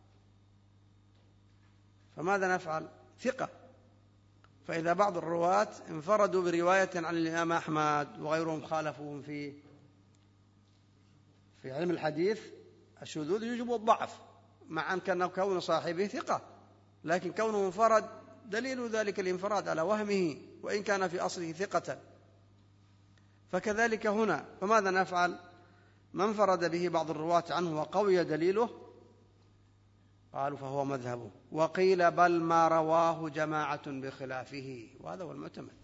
فماذا نفعل؟ ثقة. فإذا بعض الرواة انفردوا برواية عن الإمام أحمد وغيرهم خالفوهم في في علم الحديث، الشذوذ يوجب الضعف، مع أن كان كون صاحبه ثقة، لكن كونه انفرد دليل ذلك الانفراد على وهمه وإن كان في أصله ثقة. فكذلك هنا، فماذا نفعل؟ من انفرد به بعض الرواة عنه وقوي دليله قالوا فهو مذهبه. وقيل بل ما رواه جماعة بخلافه، وهذا هو المعتمد.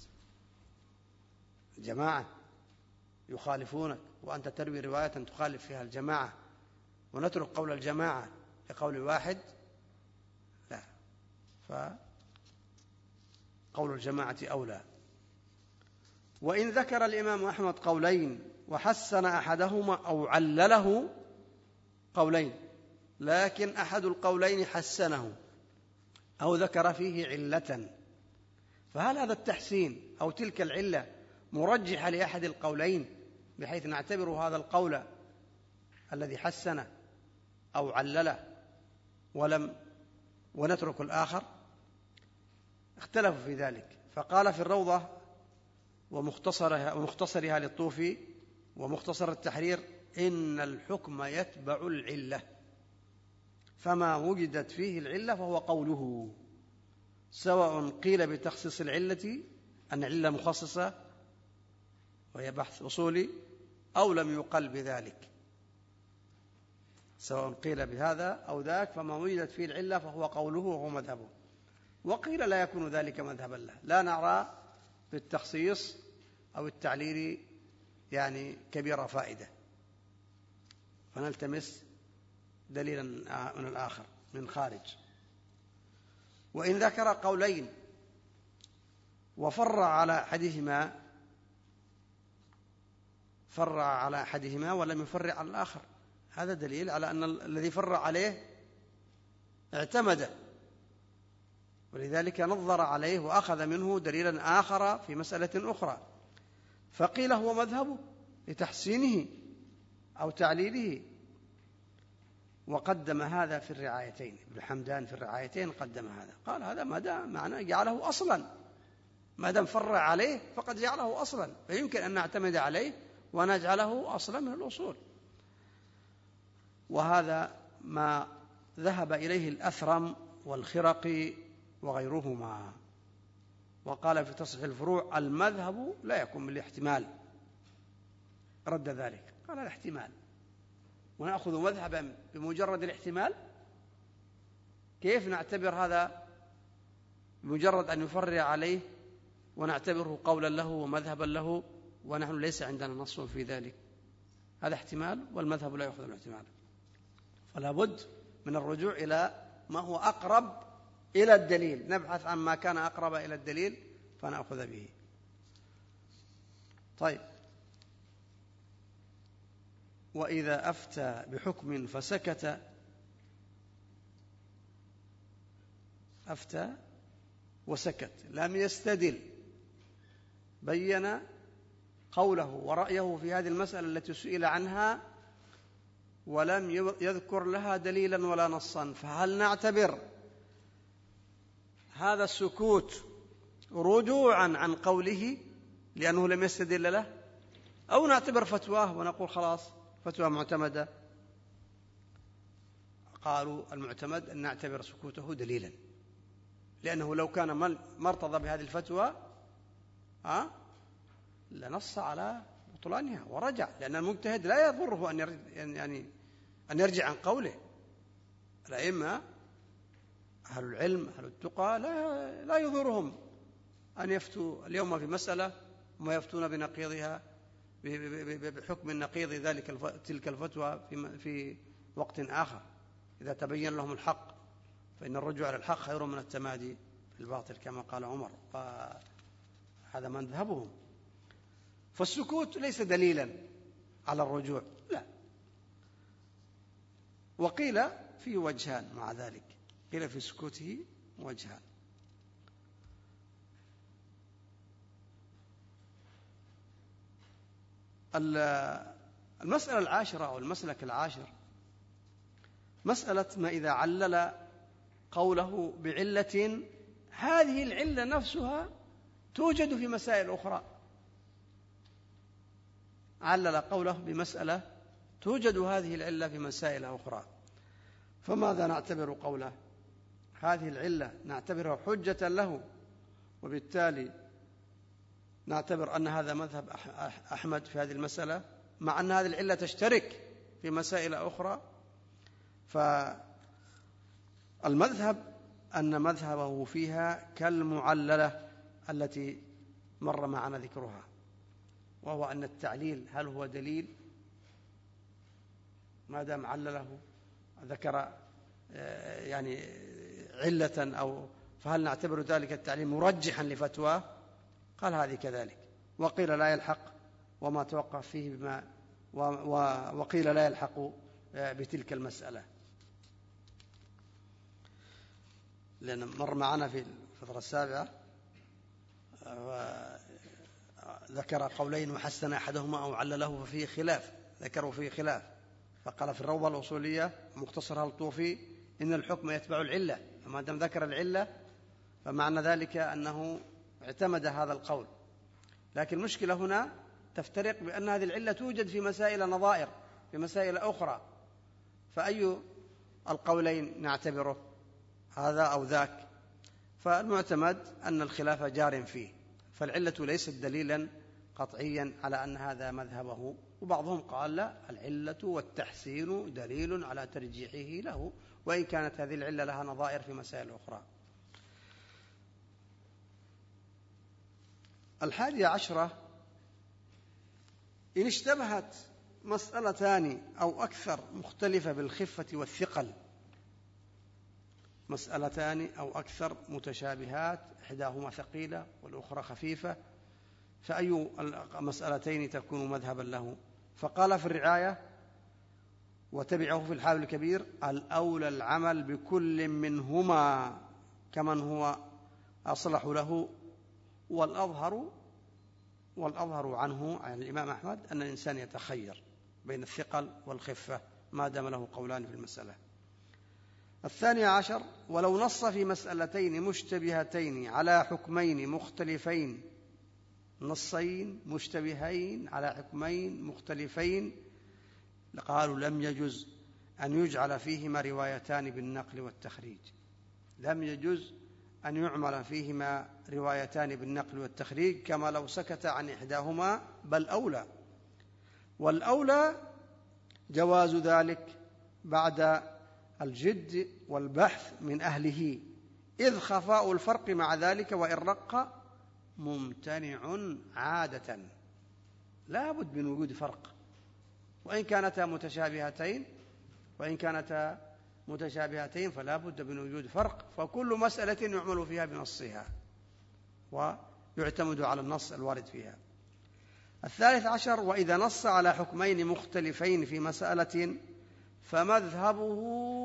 جماعة يخالفونك وأنت تروي رواية تخالف فيها الجماعة، ونترك قول الجماعة لقول واحد؟ لا، فقول الجماعة أولى. وإن ذكر الإمام أحمد قولين وحسن أحدهما أو علله قولين، لكن أحد القولين حسنه أو ذكر فيه علة، فهل هذا التحسين أو تلك العلة مرجحة لأحد القولين بحيث نعتبر هذا القول الذي حسنه أو علله ولم ونترك الآخر؟ اختلفوا في ذلك. فقال في الروضة ومختصرها, ومختصرها للطوفي ومختصر التحرير: إن الحكم يتبع العلة، فما وجدت فيه العلة فهو قوله، سواء قيل بتخصيص العلة أن العلة مخصصة وهي بحث أصولي أو لم يقل بذلك، سواء قيل بهذا أو ذاك، فما وجدت فيه العلة فهو قوله وهو مذهبه. وقيل لا يكون ذلك مذهبا له، لا نرى في التخصيص أو التعليل يعني كبيرة فائدة، فنلتمس دليلا من الآخر من خارج. وإن ذكر قولين وفرع على أحدهما فرع على أحدهما ولم يفرع على الآخر، هذا دليل على أن الذي فرع عليه اعتمد، ولذلك نظر عليه وأخذ منه دليلا آخر في مسألة أخرى، فقيل هو مذهبه لتحسينه أو تعليله، وقدم هذا في الرعايتين. ابن حمدان في الرعايتين قدم هذا، قال هذا ما دام معناه جعله أصلا، ما دام فرع عليه فقد جعله أصلا، فيمكن أن نعتمد عليه ونجعله أصلا من الأصول. وهذا ما ذهب إليه الأثرم والخرقي وغيرهما. وقال في تصحيح الفروع: المذهب لا يكون بالاحتمال، رد ذلك، قال الاحتمال، ونأخذ مذهبا بمجرد الاحتمال؟ كيف نعتبر هذا بمجرد أن يفرع عليه ونعتبره قولا له ومذهبا له ونحن ليس عندنا نص في ذلك؟ هذا احتمال، والمذهب لا يأخذ الاحتمال. فلا بد من الرجوع إلى ما هو أقرب إلى الدليل، نبحث عن ما كان أقرب إلى الدليل فنأخذ به. طيب، وإذا أفتى بحكم فسكت، أفتى وسكت لم يستدل، بين قوله ورأيه في هذه المسألة التي سئل عنها ولم يذكر لها دليلا ولا نصا، فهل نعتبر هذا السكوت رجوعا عن قوله لأنه لم يستدل له، أو نعتبر فتواه ونقول خلاص فتوى معتمدة؟ قالوا المعتمد أن نعتبر سكوته دليلا، لأنه لو كان ما ارتضى بهذه الفتوى أه؟ لنص على بطلانها ورجع، لأن المجتهد لا يضره أن يعني أن يرجع عن قوله. الأئمة أهل العلم أهل التقى لا, لا يضرهم أن يفتوا اليوم في مسألة وما يفتون بنقيضها بحكم النقيض ذلك تلك الفتوى في, في وقت آخر إذا تبين لهم الحق، فإن الرجوع على الحق خير من التمادي في الباطل كما قال عمر، وهذا مذهبهم. فالسكوت ليس دليلا على الرجوع، لا. وقيل فيه وجهان مع ذلك، قيل في سكوته وجهان. المسألة العاشرة أو المسلك العاشر مسألة ما إذا علل قوله بعلة هذه العلة نفسها توجد في مسائل أخرى، علل قوله بمسألة توجد هذه العلة في مسائل أخرى، فماذا نعتبر قوله؟ هذه العلة نعتبرها حجة له، وبالتالي نعتبر أن هذا مذهب أحمد في هذه المسألة، مع أن هذه العلة تشترك في مسائل أخرى. فالمذهب أن مذهبه فيها كالمعللة التي مر معنا ذكرها، وهو أن التعليل هل هو دليل؟ ما دام علله ذكر يعني علة أو فهل نعتبر ذلك التعليل مرجحا لفتواه؟ قال هذه كذلك. وقيل لا يلحق وما توقف فيه بما وقيل لا يلحق بتلك المسألة، لأن مر معنا في الفترة السابعة ذكر قولين وحسن أحدهما أو علله ففيه خلاف، ذكروا فيه خلاف، فقال في الروضة الأصولية مختصرها الطوفي إن الحكم يتبع العلة، فما دام ذكر العلة فمعنى ذلك أنه اعتمد هذا القول. لكن المشكلة هنا تفترق بأن هذه العلة توجد في مسائل نظائر في مسائل أخرى، فأي القولين نعتبره، هذا أو ذاك؟ فالمعتمد أن الخلاف جار فيه، فالعلة ليست دليلا قطعيا على أن هذا مذهبه. وبعضهم قال لا، العلة والتحسين دليل على ترجيحه له، وإن كانت هذه العلة لها نظائر في مسائل أخرى. الحادية عشرة إن اشتبهت مسألتان أو أكثر مختلفة بالخفة والثقل، مسألتان أو أكثر متشابهات إحداهما ثقيلة والأخرى خفيفة، فأي مسألتين تكون مذهبا له؟ فقال في الرعاية وتبعه في الحال الكبير الأولى العمل بكل منهما كمن هو أصلح له، والأظهر والأظهر عنه عن الإمام أحمد أن الإنسان يتخير بين الثقل والخفة ما دام له قولان في المسألة. الثانية عشر ولو نص في مسألتين مشتبهتين على حكمين مختلفين، نصين مشتبهين على حكمين مختلفين، قالوا لم يجوز أن يجعل فيهما روايتان بالنقل والتخريج، لم يجوز أن يعمل فيهما روايتان بالنقل والتخريج كما لو سكت عن إحداهما، بل أولى. والأولى جواز ذلك بعد الجد والبحث من أهله، إذ خفاء الفرق مع ذلك وإن رق ممتنع عادة، لا بد من وجود فرق، وإن كانتا متشابهتين وإن كانتا متشابهتين فلا بد من وجود فرق، فكل مسألة يعمل فيها بنصها ويعتمد على النص الوارد فيها. الثالث عشر وإذا نص على حكمين مختلفين في مسألة فمذهبه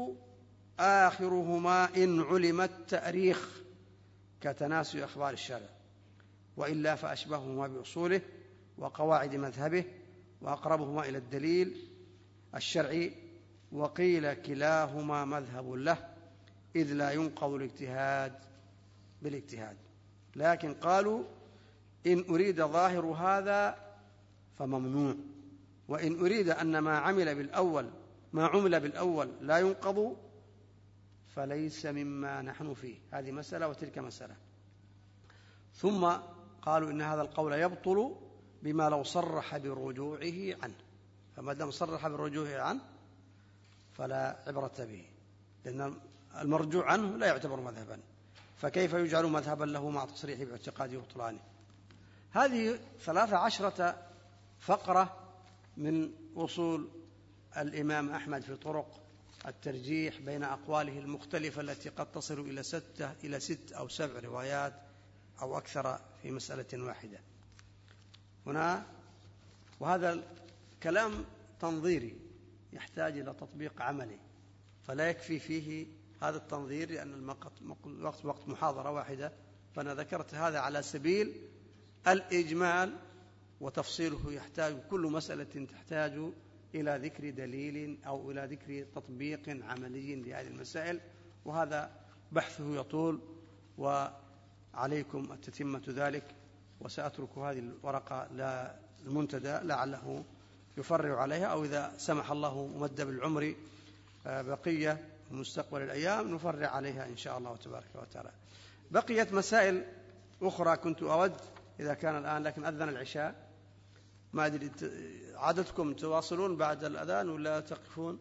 آخرهما إن علم التأريخ كتناسي أخبار الشارع، وإلا فأشبههما بأصوله وقواعد مذهبه وأقربهما إلى الدليل الشرعي، وقيل كلاهما مذهب له إذ لا ينقض الاجتهاد بالاجتهاد. لكن قالوا إن أريد ظاهر هذا فممنوع، وإن أريد أن ما عمل بالأول ما عمل بالأول لا ينقض فليس مما نحن فيه. هذه مسألة وتلك مسألة. ثم قالوا إن هذا القول يبطل بما لو صرح برجوعه عنه، فما دام صرح بالرجوع عنه فلا عبرة به، لأن المرجوع عنه لا يعتبر مذهبا، فكيف يجعل مذهبا له مع تصريحه باعتقاده وبطلانه؟ هذه ثلاث عشرة فقرة من وصول الإمام أحمد في طرق الترجيح بين أقواله المختلفة التي قد تصل إلى ستة إلى ست أو سبع روايات أو أكثر في مسألة واحدة هنا. وهذا الكلام تنظيري يحتاج إلى تطبيق عملي، فلا يكفي فيه هذا التنظير لأن الوقت وقت محاضرة واحدة، فأنا ذكرت هذا على سبيل الإجمال، وتفصيله يحتاج كل مسألة تحتاج إلى ذكر دليل أو إلى ذكر تطبيق عملي لهذه المسائل، وهذا بحثه يطول وعليكم التتمة ذلك. وسأترك هذه الورقة للمنتدى لعله يفرع عليها، أو إذا سمح الله ممد بالعمر بقية مستقبل الأيام نفرع عليها إن شاء الله تبارك وتعالى. بقيت مسائل أخرى كنت أود إذا كان الآن، لكن أذن العشاء، ما أدري عددكم تواصلون بعد الأذان ولا تقفون؟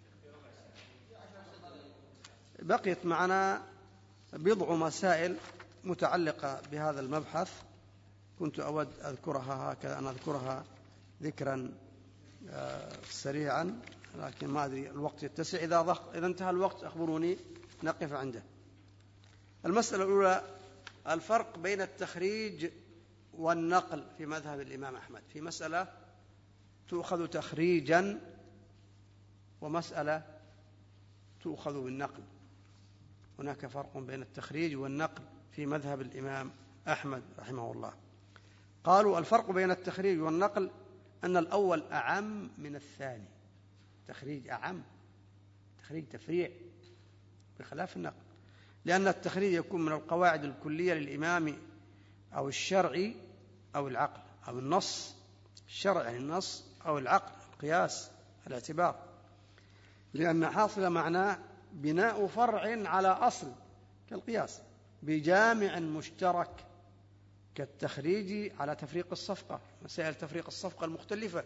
بقيت معنا بضع مسائل متعلقة بهذا المبحث كنت أود أذكرها هكذا، أنا أذكرها ذكرا سريعا، لكن ما أدري الوقت يتسع. إذا, ضغ... إذا انتهى الوقت أخبروني نقف عنده. المسألة الأولى الفرق بين التخريج والنقل في مذهب الإمام أحمد. في مسألة تؤخذ تخريجا ومسألة تؤخذ بالنقل، هناك فرق بين التخريج والنقل في مذهب الإمام أحمد رحمه الله. قالوا الفرق بين التخريج والنقل أن الأول أعم من الثاني، تخريج أعم، تخريج تفريع بخلاف النقل، لأن التخريج يكون من القواعد الكلية للإمام أو الشرعي أو العقل أو النص، الشرع يعني النص أو العقل القياس الاعتبار، لأن حاصل معناه بناء فرع على أصل كالقياس بجامع مشترك، كالتخريج على تفريق الصفقة، مسائل تفريق الصفقة المختلفة.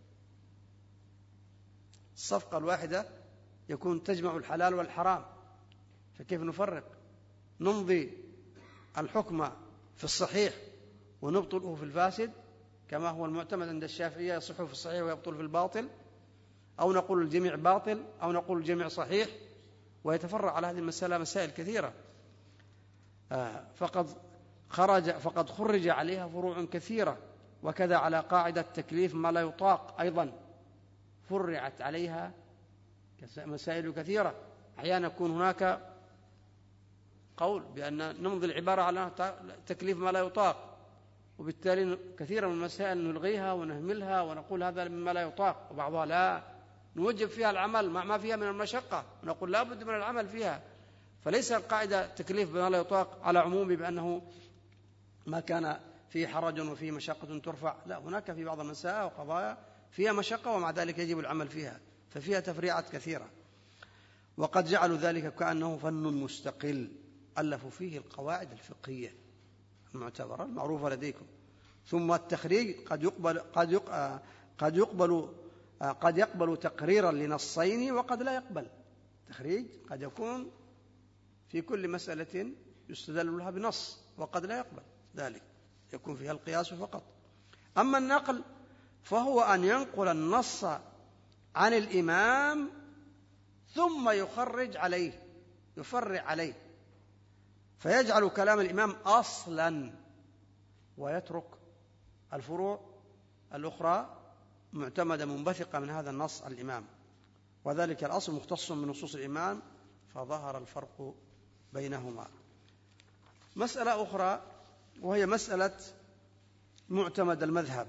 الصفقة الواحدة يكون تجمع الحلال والحرام، فكيف نفرق؟ نمضي الحكم في الصحيح ونبطله في الفاسد كما هو المعتمد عند الشافعية، يصح في الصحيح ويبطل في الباطل، أو نقول الجميع باطل أو نقول الجميع صحيح، ويتفرع على هذه المسألة مسائل كثيرة. آه فقد خرج فقد خرج عليها فروع كثيرة، وكذا على قاعدة تكليف ما لا يطاق أيضا فرعت عليها مسائل كثيرة. أحيانا يكون هناك قول بأن نمضي العبارة على تكليف ما لا يطاق، وبالتالي كثيرا من المسائل نلغيها ونهملها ونقول هذا مما لا يطاق، وبعضها لا نوجب فيها العمل مع ما فيها من المشقة ونقول لا بد من العمل فيها. فليس القاعدة تكليف بما لا يطاق على عموم بأنه ما كان فيه حرج وفيه مشقة ترفع، لا، هناك في بعض المسائل وقضايا فيها مشقة ومع ذلك يجب العمل فيها، ففيها تفريعات كثيرة. وقد جعلوا ذلك كأنه فن مستقل ألفوا فيه القواعد الفقهية المعتبرة المعروفة لديكم. ثم التخريج قد يقبل قد يق... قد يقبل قد يقبل تقريرا لنصين وقد لا يقبل. التخريج قد يكون في كل مسألة يستدل لها بنص وقد لا يقبل ذلك، يكون فيها القياس فقط. أما النقل فهو أن ينقل النص عن الإمام ثم يخرج عليه، يفرع عليه، فيجعل كلام الإمام أصلا ويترك الفروع الأخرى معتمدة منبثقة من هذا النص الإمام، وذلك الأصل مختص من نصوص الإمام، فظهر الفرق بينهما. مسألة أخرى وهي مسألة معتمد المذهب.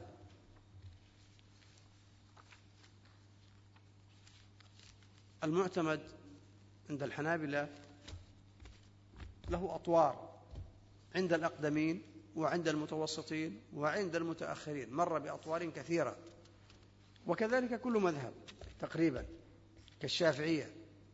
المعتمد عند الحنابلة له أطوار، عند الأقدمين وعند المتوسطين وعند المتأخرين، مر بأطوار كثيرة، وكذلك كل مذهب تقريبا، كالشافعية.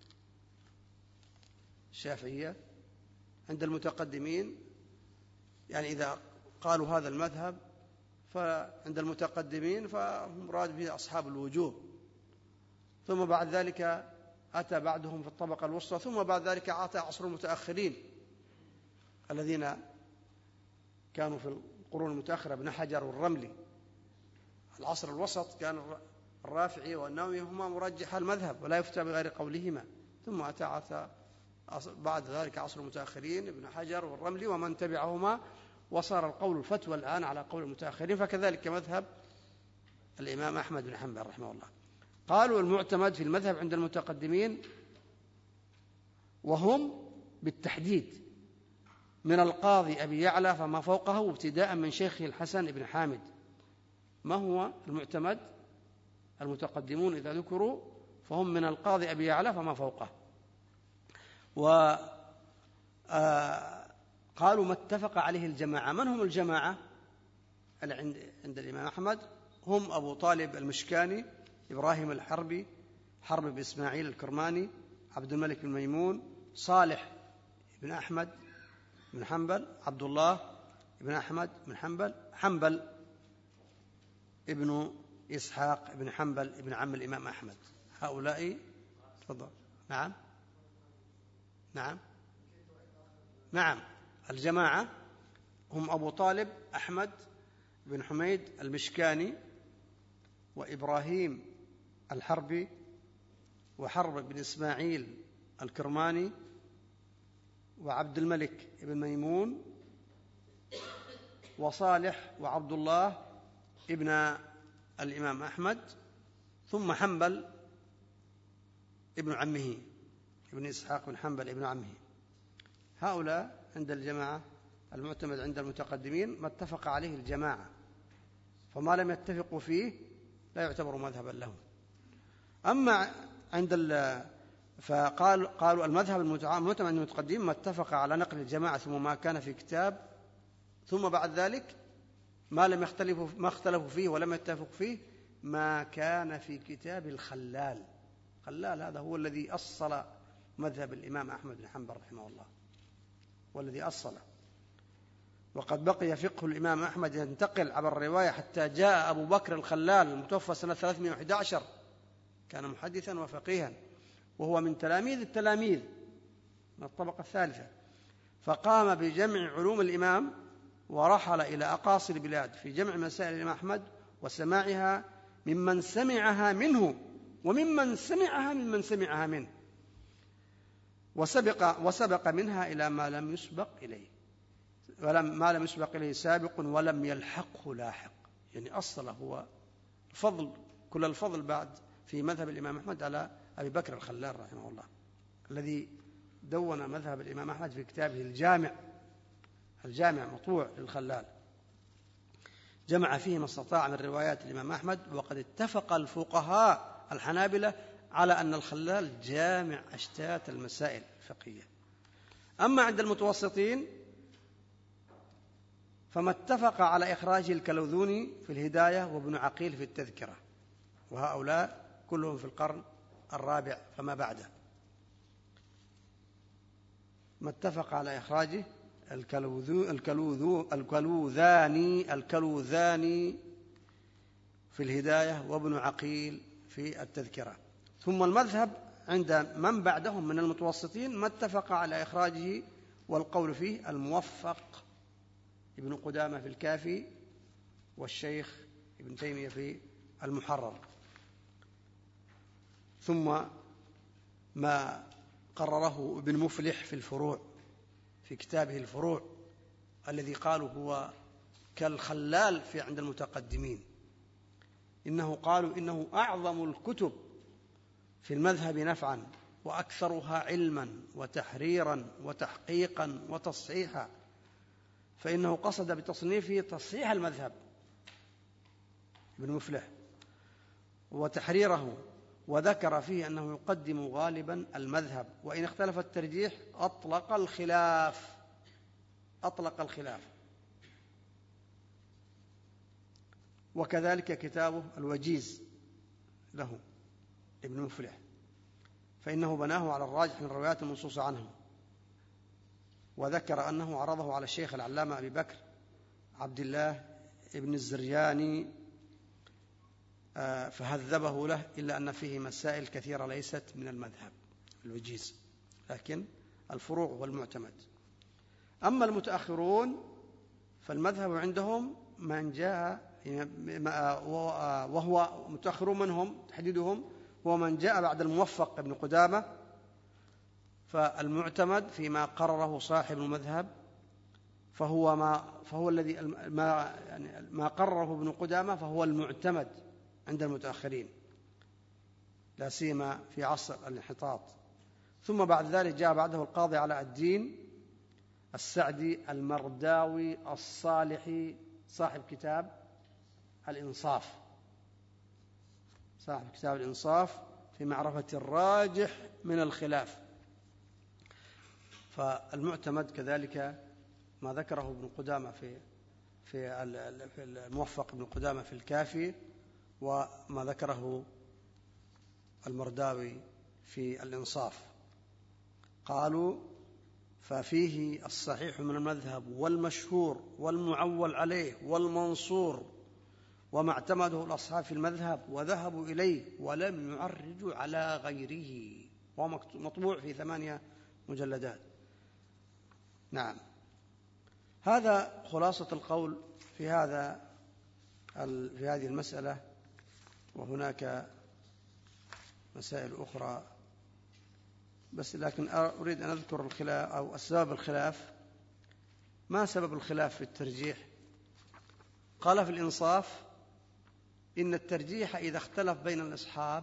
الشافعية عند المتقدمين يعني إذا قالوا هذا المذهب فعند المتقدمين فهم مراد به أصحاب الوجوب، ثم بعد ذلك أتى بعدهم في الطبقة الوسطى، ثم بعد ذلك أتى عصر المتأخرين الذين كانوا في القرون المتأخرة، ابن حجر والرملي. العصر الوسط كان الرافعي والنووي هما مرجح المذهب ولا يفتى بغير قولهما، ثم أتى, أتى بعد ذلك عصر المتأخرين ابن حجر والرملي ومن تبعهما، وصار القول الفتوى الآن على قول المتأخرين، فكذلك مذهب الإمام أحمد بن حنبل رحمه الله. قالوا المعتمد في المذهب عند المتقدمين وهم بالتحديد من القاضي أبي يعلى فما فوقه ابتداء من شيخه الحسن بن حامد. ما هو المعتمد؟ المتقدمون إذا ذكروا فهم من القاضي أبي يعلى فما فوقه. وقالوا ما اتفق عليه الجماعة. من هم الجماعة عند الإمام أحمد؟ هم أبو طالب المشكاني، إبراهيم الحربي، حرب بن إسماعيل الكرماني، عبد الملك بن ميمون، صالح بن أحمد بن حنبل، عبد الله بن أحمد بن حنبل، حنبل ابن إسحاق بن حنبل ابن عم الإمام أحمد. هؤلاء تفضل. نعم نعم نعم الجماعة هم أبو طالب أحمد بن حميد المشكاني، وإبراهيم الحربي، وحرب بن إسماعيل الكرماني، وعبد الملك بن ميمون، وصالح وعبد الله ابن الإمام أحمد، ثم حنبل ابن عمه ابن إسحاق بن حنبل ابن عمه. هؤلاء عند الجماعة المعتمد عند المتقدمين ما اتفق عليه الجماعة، فما لم يتفقوا فيه لا يعتبر مذهبا لهم. أما عند فقال قالوا المذهب المعتمد عند المتقدمين ما اتفق على نقل الجماعة ثم ما كان في كتاب، ثم بعد ذلك ما لم يختلفوا ما اختلفوا فيه ولم يتفقوا فيه ما كان في كتاب الخلال. خلال هذا هو الذي أصل مذهب الإمام أحمد بن حنبل رحمه الله، والذي أصل. وقد بقي فقه الإمام أحمد ينتقل عبر الرواية حتى جاء أبو بكر الخلال المتوفى سنة ثلاثمائة وأحد عشر، كان محدثا وفقيها، وهو من تلاميذ التلاميذ من الطبقة الثالثة، فقام بجمع علوم الإمام ورحل إلى أقاصي البلاد في جمع مسائل الإمام أحمد وسماعها ممن سمعها منه وممن سمعها ممن سمعها منه، وسبق, وسبق منها إلى ما لم يسبق إليه ولم ما لم يسبق إليه سابق ولم يلحقه لاحق. يعني أصل هو الفضل كل الفضل بعد في مذهب الإمام أحمد على أبي بكر الخلال رحمه الله، الذي دون مذهب الإمام أحمد في كتابه الجامع الجامع مطبوع للخلال، جمع فيه ما استطاع من روايات الإمام أحمد. وقد اتفق الفقهاء الحنابلة على أن الخلال جامع أشتات المسائل الفقهية. أما عند المتوسطين فما اتفق على إخراجه الكلوذوني في الهداية وابن عقيل في التذكرة، وهؤلاء كلهم في القرن الرابع فما بعده. ما اتفق على إخراجه الكلوذو الكلوذو الكلوذاني الكلوذاني في الهداية وابن عقيل في التذكرة. ثم المذهب عند من بعدهم من المتوسطين ما اتفق على إخراجه والقول فيه الموفق ابن قدامة في الكافي، والشيخ ابن تيمية في المحرر. ثم ما قرره ابن مفلح في الفروع في كتابه الفروع، الذي قالوا هو كالخلال في عند المتقدمين، إنه قالوا إنه أعظم الكتب في المذهب نفعا وأكثرها علما وتحريرا وتحقيقا وتصحيحا، فإنه قصد بتصنيفه تصحيح المذهب ابن مفلح وتحريره، وذكر فيه أنه يقدم غالبا المذهب، وإن اختلف الترجيح أطلق الخلاف أطلق الخلاف وكذلك كتابه الوجيز له ابن مفلح، فإنه بناه على الراجح من الروايات المنصوصة عنه، وذكر أنه عرضه على الشيخ العلامة أبي بكر عبد الله ابن الزرياني فهذبه له، إلا أن فيه مسائل كثيرة ليست من المذهب. الوجيز، لكن الفروع والمعتمد. أما المتأخرون فالمذهب عندهم من جاء، وهو متأخرون منهم تحديدهم هو من جاء بعد الموفق ابن قدامة، فالمعتمد فيما قرره صاحب المذهب فهو ما فهو الذي ما يعني ما قرره ابن قدامة فهو المعتمد عند المتأخرين، لا سيما في عصر الانحطاط. ثم بعد ذلك جاء بعده القاضي علاء الدين السعدي المرداوي الصالحي صاحب كتاب الإنصاف، صاحب كتاب الإنصاف في معرفة الراجح من الخلاف. فالمعتمد كذلك ما ذكره ابن قدامة في في الموفق ابن قدامة في الكافي، وما ذكره المرداوي في الإنصاف. قالوا ففيه الصحيح من المذهب والمشهور والمعول عليه والمنصور وما اعتمده الأصحاب في المذهب وذهبوا إليه ولم يعرجوا على غيره، وهو مطبوع في ثمانية مجلدات. نعم، هذا خلاصة القول في هذا في هذه المسألة. وهناك مسائل أخرى بس لكن أريد أن أذكر الخلاف أو أسباب الخلاف. ما سبب الخلاف في الترجيح؟ قال في الإنصاف إن الترجيح إذا اختلف بين الأصحاب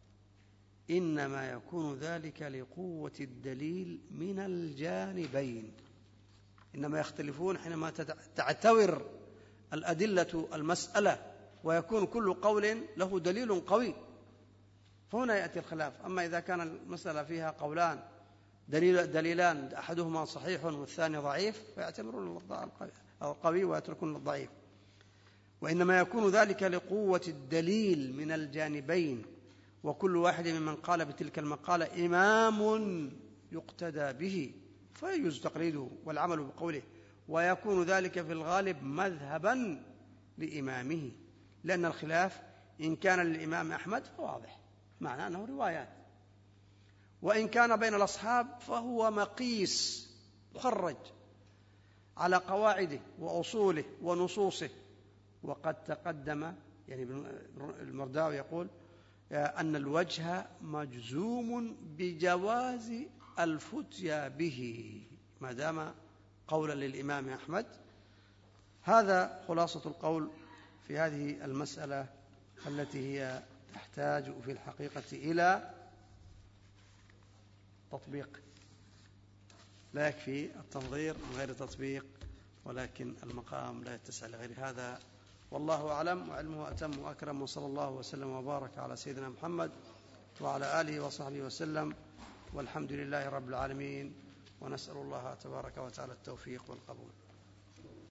إنما يكون ذلك لقوة الدليل من الجانبين، إنما يختلفون حينما تعتور الأدلة المسألة ويكون كل قول له دليل قوي، فهنا يأتي الخلاف. أما إذا كان المسألة فيها قولان دليل دليلان أحدهما صحيح والثاني ضعيف فيعتبرون القوي ويتركون الضعيف. وإنما يكون ذلك لقوة الدليل من الجانبين، وكل واحد ممن قال بتلك المقالة إمام يقتدى به فيجوز تقليده والعمل بقوله، ويكون ذلك في الغالب مذهبا لإمامه، لأن الخلاف إن كان للإمام أحمد فواضح معناه أنه روايات، وإن كان بين الأصحاب فهو مقيس مخرج على قواعده وأصوله ونصوصه. وقد تقدم يعني المرداوي يقول أن الوجه مجزوم بجواز الفتيا به ما دام قولا للإمام أحمد. هذا خلاصة القول في هذه المسألة التي هي تحتاج في الحقيقة إلى تطبيق، لا يكفي التنظير من غير تطبيق، ولكن المقام لا يتسع لغير هذا. والله أعلم وعلمه أتم وأكرم، وصلى الله وسلم وبارك على سيدنا محمد وعلى آله وصحبه وسلم، والحمد لله رب العالمين، ونسأل الله تبارك وتعالى التوفيق والقبول.